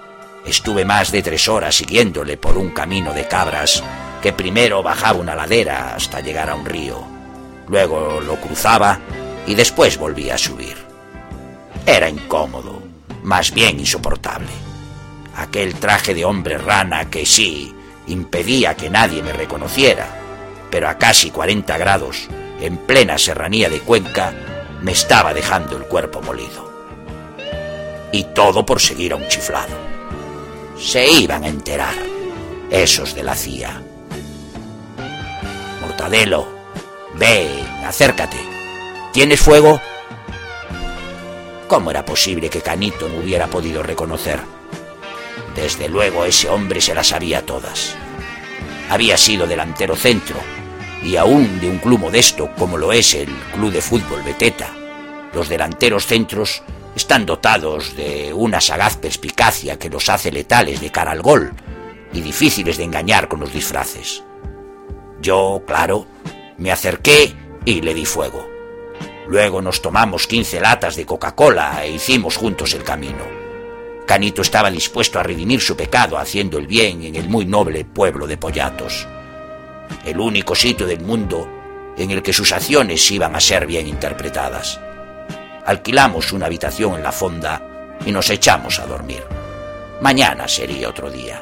Estuve más de tres horas siguiéndole por un camino de cabras que primero bajaba una ladera hasta llegar a un río, luego lo cruzaba y después volvía a subir. Era incómodo, más bien insoportable. Aquel traje de hombre rana que sí impedía que nadie me reconociera, pero a casi cuarenta grados, en plena serranía de Cuenca, me estaba dejando el cuerpo molido. Y todo por seguir a un chiflado. Se iban a enterar, esos de la C I A. Mortadelo, ven, acércate. ¿Tienes fuego? ¿Cómo era posible que Canito no hubiera podido reconocer? Desde luego ese hombre se las sabía todas. Había sido delantero centro, y aún de un club modesto como lo es el Club de Fútbol Beteta. Los delanteros centros están dotados de una sagaz perspicacia que los hace letales de cara al gol y difíciles de engañar con los disfraces. Yo, claro, me acerqué y le di fuego. Luego nos tomamos quince latas de Coca-Cola e hicimos juntos el camino. Canito estaba dispuesto a redimir su pecado haciendo el bien en el muy noble pueblo de Pollatos, el único sitio del mundo en el que sus acciones iban a ser bien interpretadas. Alquilamos una habitación en la fonda y nos echamos a dormir. Mañana sería otro día.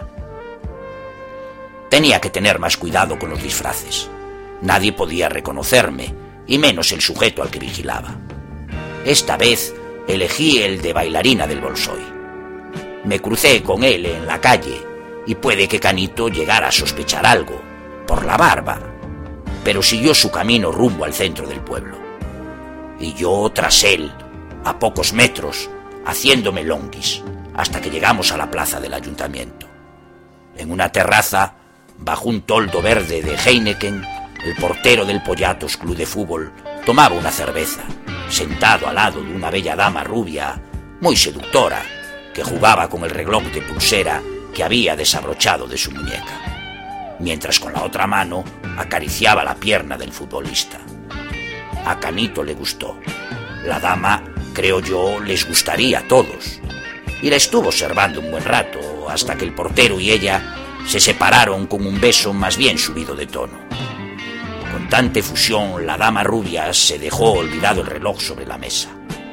Tenía que tener más cuidado con los disfraces. Nadie podía reconocerme, y menos el sujeto al que vigilaba. Esta vez elegí el de bailarina del Bolshoi. Me crucé con él en la calle, y puede que Canito llegara a sospechar algo, por la barba, pero siguió su camino rumbo al centro del pueblo. Y yo tras él, a pocos metros, haciéndome longuis, hasta que llegamos a la plaza del ayuntamiento. En una terraza, bajo un toldo verde de Heineken, el portero del Pollatos Club de Fútbol tomaba una cerveza, sentado al lado de una bella dama rubia, muy seductora, que jugaba con el reloj de pulsera que había desabrochado de su muñeca, mientras con la otra mano acariciaba la pierna del futbolista. A Canito le gustó. La dama, creo yo, les gustaría a todos, y la estuvo observando un buen rato, hasta que el portero y ella se separaron con un beso más bien subido de tono. Con tanta efusión, la dama rubia se dejó olvidado el reloj sobre la mesa.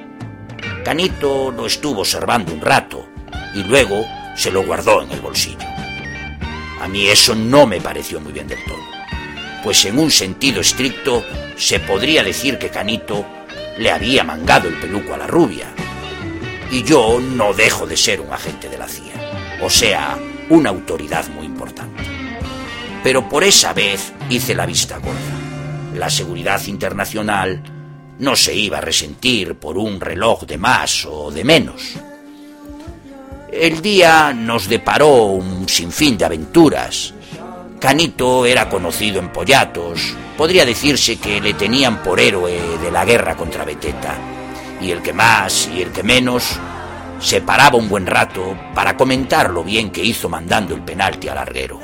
Canito lo estuvo observando un rato y luego se lo guardó en el bolsillo. A mí eso no me pareció muy bien del todo, pues en un sentido estricto se podría decir que Canito le había mangado el peluco a la rubia. Y yo no dejo de ser un agente de la C I A, o sea, una autoridad muy importante. Pero por esa vez hice la vista gorda. La seguridad internacional no se iba a resentir por un reloj de más o de menos. El día nos deparó un sinfín de aventuras. Canito era conocido en Pollatos, podría decirse que le tenían por héroe de la guerra contra Beteta, y el que más y el que menos se paraba un buen rato para comentar lo bien que hizo mandando el penalti al larguero.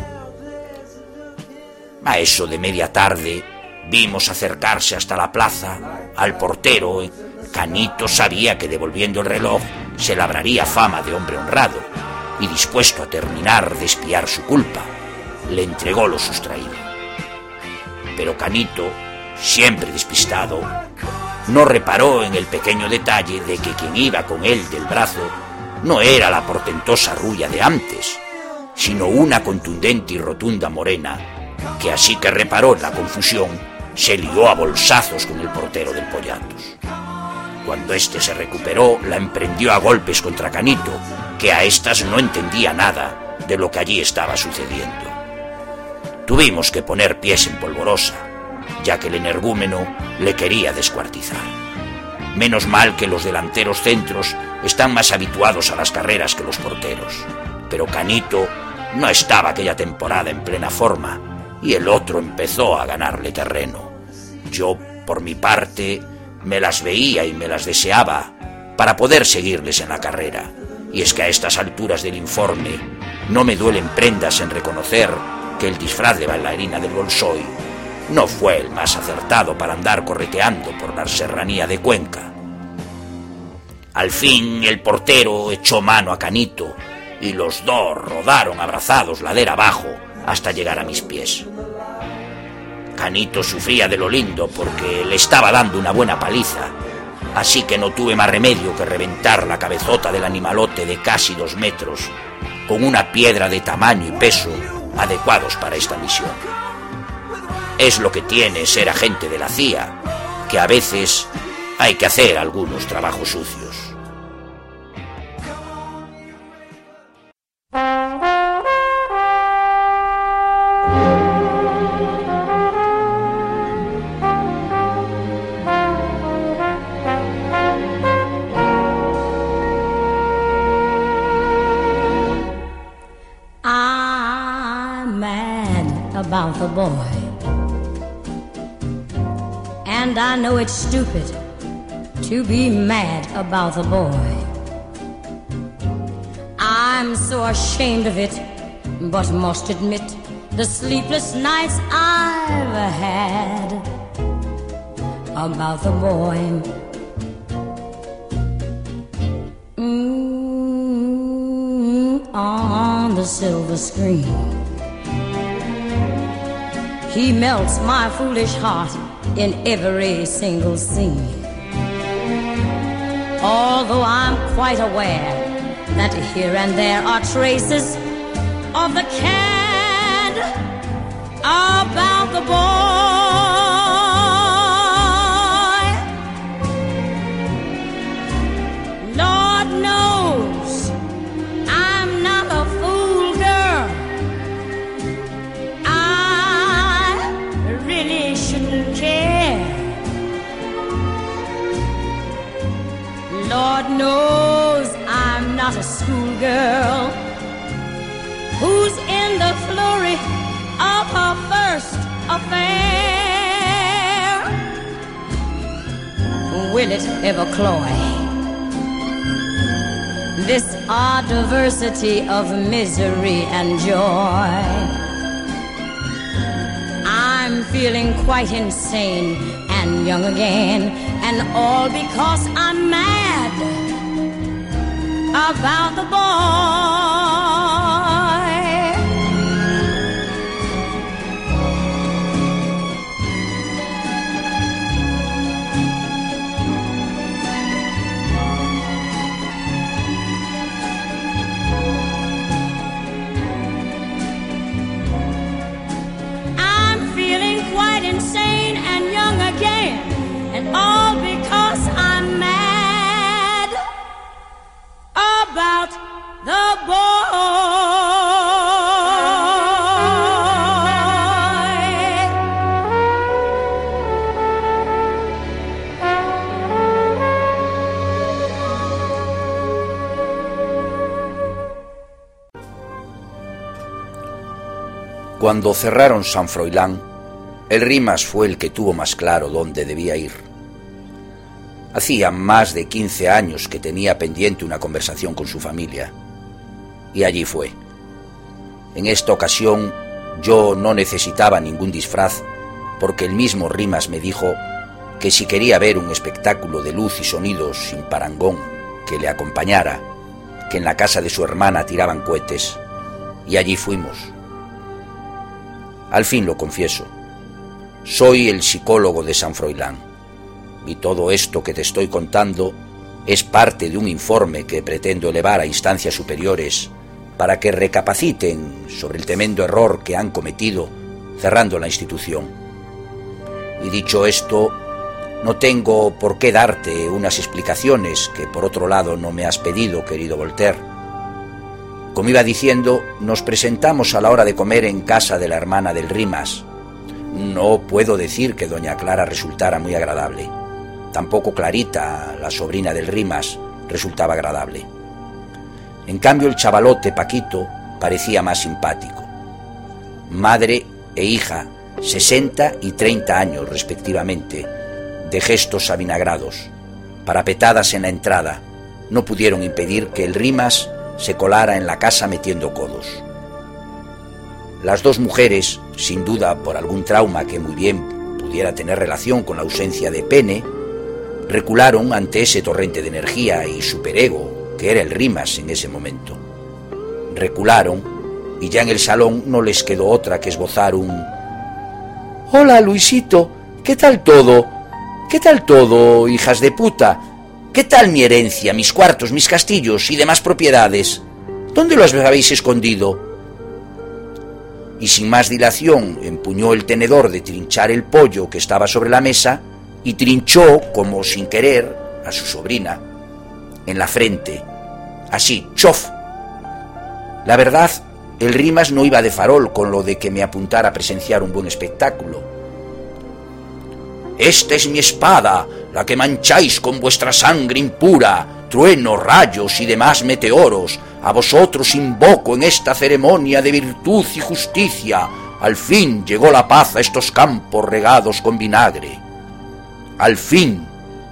A eso de media tarde vimos acercarse hasta la plaza al portero. Canito sabía que devolviendo el reloj se labraría fama de hombre honrado, y dispuesto a terminar de expiar su culpa, le entregó lo sustraído. Pero Canito, siempre despistado, no reparó en el pequeño detalle de que quien iba con él del brazo no era la portentosa rubia de antes, sino una contundente y rotunda morena, que así que reparó en la confusión, se lió a bolsazos con el portero del Pollatos. Cuando éste se recuperó, la emprendió a golpes contra Canito, que a estas no entendía nada de lo que allí estaba sucediendo. Tuvimos que poner pies en polvorosa, ya que el energúmeno le quería descuartizar. Menos mal que los delanteros centros están más habituados a las carreras que los porteros, pero Canito no estaba aquella temporada en plena forma, y el otro empezó a ganarle terreno. Yo, por mi parte, me las veía y me las deseaba para poder seguirles en la carrera, y es que a estas alturas del informe no me duelen prendas en reconocer que el disfraz de bailarina del Bolshoi no fue el más acertado para andar correteando por la serranía de Cuenca. Al fin el portero echó mano a Canito y los dos rodaron abrazados ladera abajo hasta llegar a mis pies. Canito sufría de lo lindo porque le estaba dando una buena paliza, así que no tuve más remedio que reventar la cabezota del animalote de casi dos metros con una piedra de tamaño y peso adecuados para esta misión. Es lo que tiene ser agente de la C I A, que a veces hay que hacer algunos trabajos sucios. I'm mad about the boy, and I know it's stupid to be mad about the boy. I'm so ashamed of it, but must admit the sleepless nights I've had about the boy. Mm, on the silver screen, he melts my foolish heart in every single scene. Although I'm quite aware that here and there are traces of the cad about the boy, Lord knows I'm not a fool girl. I really shouldn't care. Lord knows I'm not a schoolgirl who's in the flurry of her first affair. Will it ever cloy this odd diversity of misery and joy? I'm feeling quite insane and young again, and all because I'm mad about the boy. I'm feeling quite insane and young again, and all because I'm mad about the boy. Cuando cerraron San Froilán, el Rimas fue el que tuvo más claro dónde debía ir. Hacía más de quince años que tenía pendiente una conversación con su familia, y allí fue. En esta ocasión yo no necesitaba ningún disfraz, porque el mismo Rimas me dijo que si quería ver un espectáculo de luz y sonidos sin parangón, que le acompañara, que en la casa de su hermana tiraban cohetes, y allí fuimos. Al fin lo confieso, soy el psicólogo de San Froilán, y todo esto que te estoy contando es parte de un informe que pretendo elevar a instancias superiores para que recapaciten sobre el tremendo error que han cometido cerrando la institución. Y dicho esto, no tengo por qué darte unas explicaciones que por otro lado no me has pedido, querido Voltaire. Como iba diciendo, nos presentamos a la hora de comer en casa de la hermana del Rimas. No puedo decir que doña Clara resultara muy agradable. Tampoco Clarita, la sobrina del Rimas, resultaba agradable. En cambio, el chavalote Paquito parecía más simpático. Madre e hija, sesenta y treinta años respectivamente, de gestos avinagrados, parapetadas en la entrada, no pudieron impedir que el Rimas se colara en la casa metiendo codos. Las dos mujeres, sin duda por algún trauma que muy bien pudiera tener relación con la ausencia de pene, recularon ante ese torrente de energía y superego que era el Rimas en ese momento. Recularon y ya en el salón no les quedó otra que esbozar un «Hola, Luisito, ¿qué tal todo? ¿Qué tal todo, hijas de puta? ¿Qué tal mi herencia, mis cuartos, mis castillos y demás propiedades? ¿Dónde los habéis escondido?» Y sin más dilación empuñó el tenedor de trinchar el pollo que estaba sobre la mesa y trinchó, como sin querer, a su sobrina, en la frente, así, chof. La verdad, el Rimas no iba de farol con lo de que me apuntara a presenciar un buen espectáculo. «Esta es mi espada, la que mancháis con vuestra sangre impura, truenos, rayos y demás meteoros. A vosotros invoco en esta ceremonia de virtud y justicia. Al fin llegó la paz a estos campos regados con vinagre. Al fin».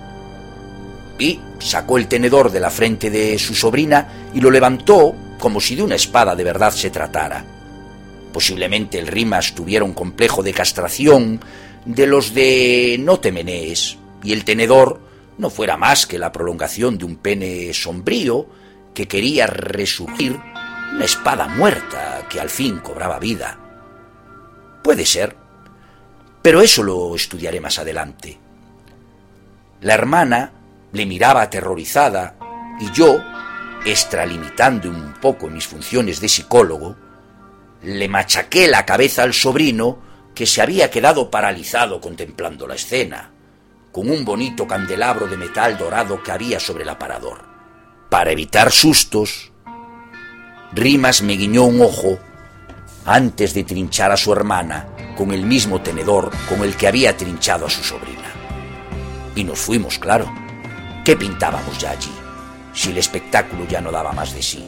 Y sacó el tenedor de la frente de su sobrina y lo levantó como si de una espada de verdad se tratara. Posiblemente el Rimas tuviera un complejo de castración de los de no te menees, y el tenedor no fuera más que la prolongación de un pene sombrío que quería resurgir, una espada muerta que al fin cobraba vida. Puede ser, pero eso lo estudiaré más adelante. La hermana le miraba aterrorizada y yo, extralimitando un poco mis funciones de psicólogo, le machaqué la cabeza al sobrino que se había quedado paralizado contemplando la escena, con un bonito candelabro de metal dorado que había sobre el aparador. Para evitar sustos, Rimas me guiñó un ojo antes de trinchar a su hermana con el mismo tenedor con el que había trinchado a su sobrina. Y nos fuimos, claro. ¿Qué pintábamos ya allí, si el espectáculo ya no daba más de sí?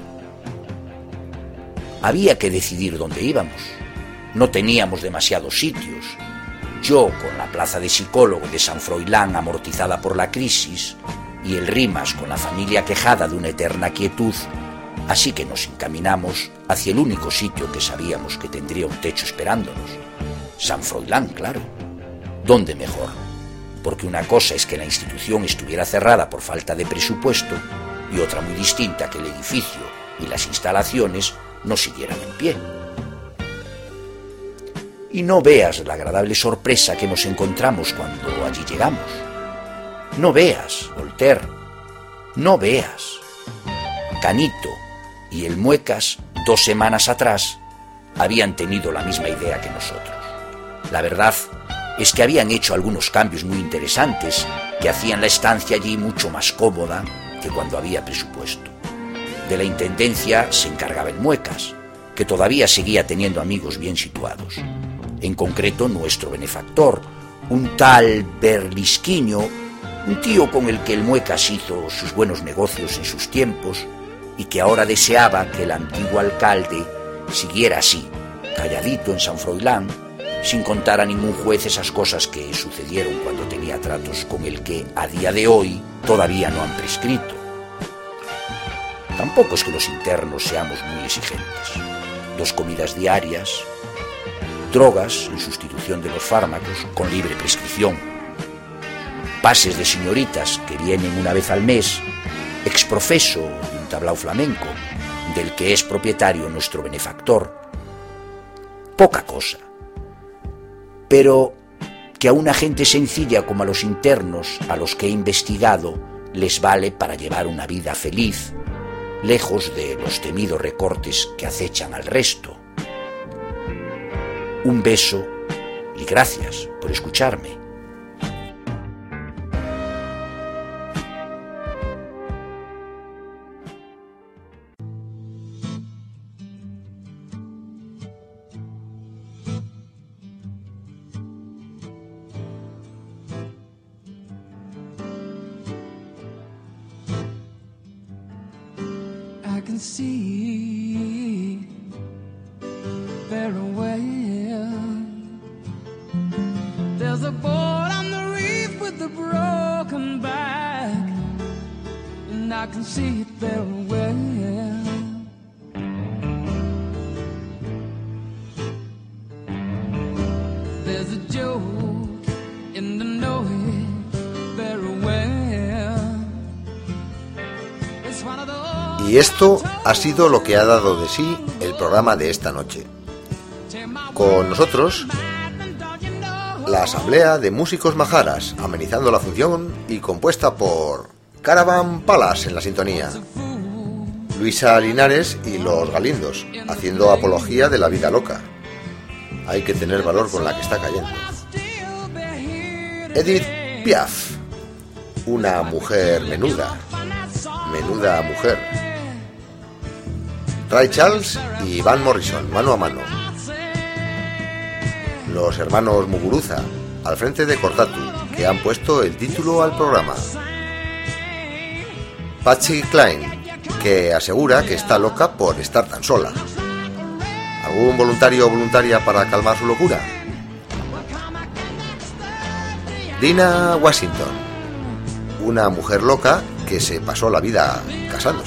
Había que decidir dónde íbamos. No teníamos demasiados sitios. Yo con la plaza de psicólogo de San Froilán amortizada por la crisis y el Rimas con la familia quejada de una eterna quietud, así que nos encaminamos hacia el único sitio que sabíamos que tendría un techo esperándonos. San Froilán, claro. ¿Dónde mejor? Porque una cosa es que la institución estuviera cerrada por falta de presupuesto y otra muy distinta que el edificio y las instalaciones no siguieran en pie. Y no veas la agradable sorpresa que nos encontramos cuando allí llegamos. No veas, Voltaire, no veas. Canito y el Muecas, dos semanas atrás, habían tenido la misma idea que nosotros. La verdad es que habían hecho algunos cambios muy interesantes que hacían la estancia allí mucho más cómoda que cuando había presupuesto. De la intendencia se encargaba el Muecas, que todavía seguía teniendo amigos bien situados. En concreto, nuestro benefactor, un tal Berlisquiño, un tío con el que el Muecas hizo sus buenos negocios en sus tiempos y que ahora deseaba que el antiguo alcalde siguiera así, calladito en San Froilán, sin contar a ningún juez esas cosas que sucedieron cuando tenía tratos con el que a día de hoy todavía no han prescrito. Tampoco es que los internos seamos muy exigentes. Dos comidas diarias, drogas en sustitución de los fármacos con libre prescripción, pases de señoritas que vienen una vez al mes, exprofeso de un tablao flamenco del que es propietario nuestro benefactor. Poca cosa, pero que a una gente sencilla como a los internos a los que he investigado les vale para llevar una vida feliz, lejos de los temidos recortes que acechan al resto. Un beso y gracias por escucharme. I can see very well. There's a boat on the reef with a broken back, and I can see it very well. There's a joke in the know it very well. It's one of those. Y esto ha sido lo que ha dado de sí el programa de esta noche. Con nosotros, la Asamblea de Músicos Majaras, amenizando la función y compuesta por Caravan Palace en la sintonía, Luisa Linares y los Galindos, haciendo apología de la vida loca. Hay que tener valor con la que está cayendo. Edith Piaf, una mujer menuda, menuda mujer. Ray Charles y Van Morrison, mano a mano. Los hermanos Muguruza, al frente de Cortatu, que han puesto el título al programa. Patsy Cline, que asegura que está loca por estar tan sola. ¿Algún voluntario o voluntaria para calmar su locura? Dina Washington, una mujer loca que se pasó la vida casándose.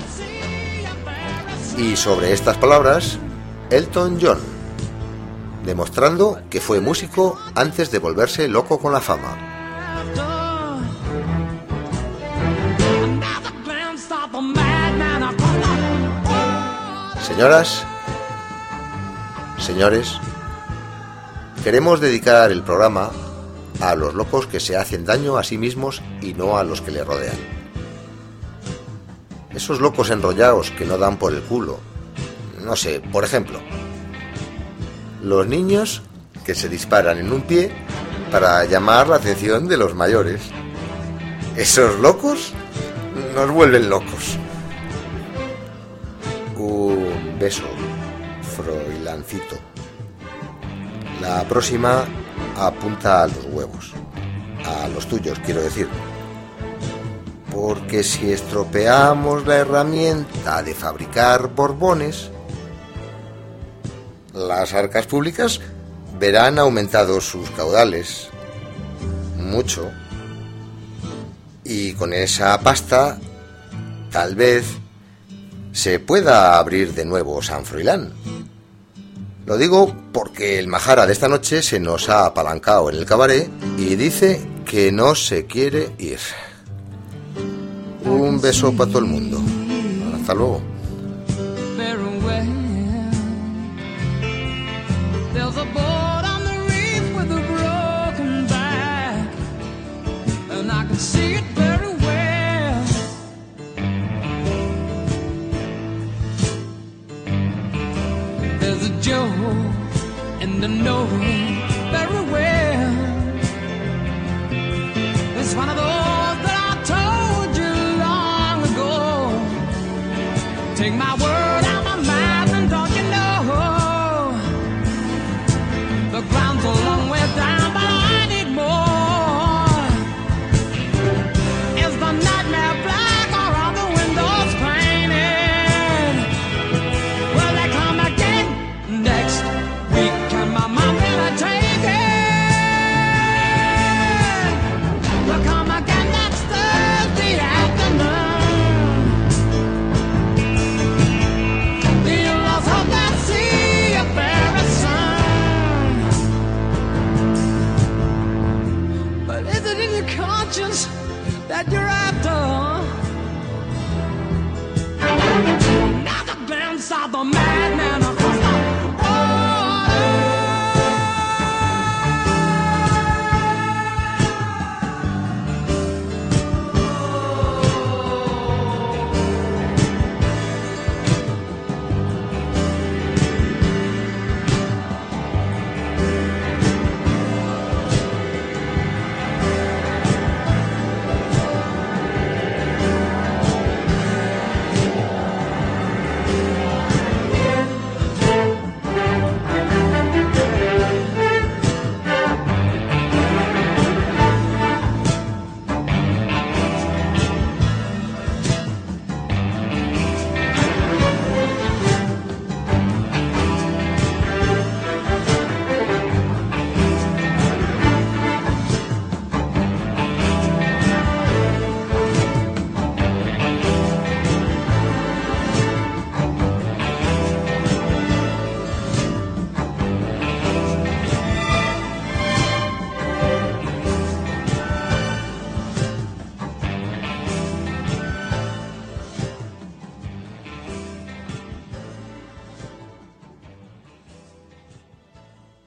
Y sobre estas palabras, Elton John, demostrando que fue músico antes de volverse loco con la fama. Señoras, señores, queremos dedicar el programa a los locos que se hacen daño a sí mismos y no a los que le rodean. Esos locos enrollados que no dan por el culo. No sé, por ejemplo, los niños que se disparan en un pie para llamar la atención de los mayores. Esos locos nos vuelven locos. Un beso, Froilancito. La próxima apunta a los huevos. A los tuyos, quiero decir. Porque si estropeamos la herramienta de fabricar borbones, las arcas públicas verán aumentados sus caudales. Mucho. Y con esa pasta, tal vez se pueda abrir de nuevo San Froilán. Lo digo porque el majara de esta noche se nos ha apalancado en el cabaret y dice que no se quiere ir. Un beso para todo el mundo. Hasta luego. And I know very well it's one of those that I told you long ago. Take my word out my mouth and don't you know the ground's a long way down, but I need more. Is the nightmare black or are the windows painted? Will they come again next week? Can my mom really take it? We'll come again next Thursday afternoon. You lost hope that see you very soon. But is it in your conscience that you're after? Now the band's out the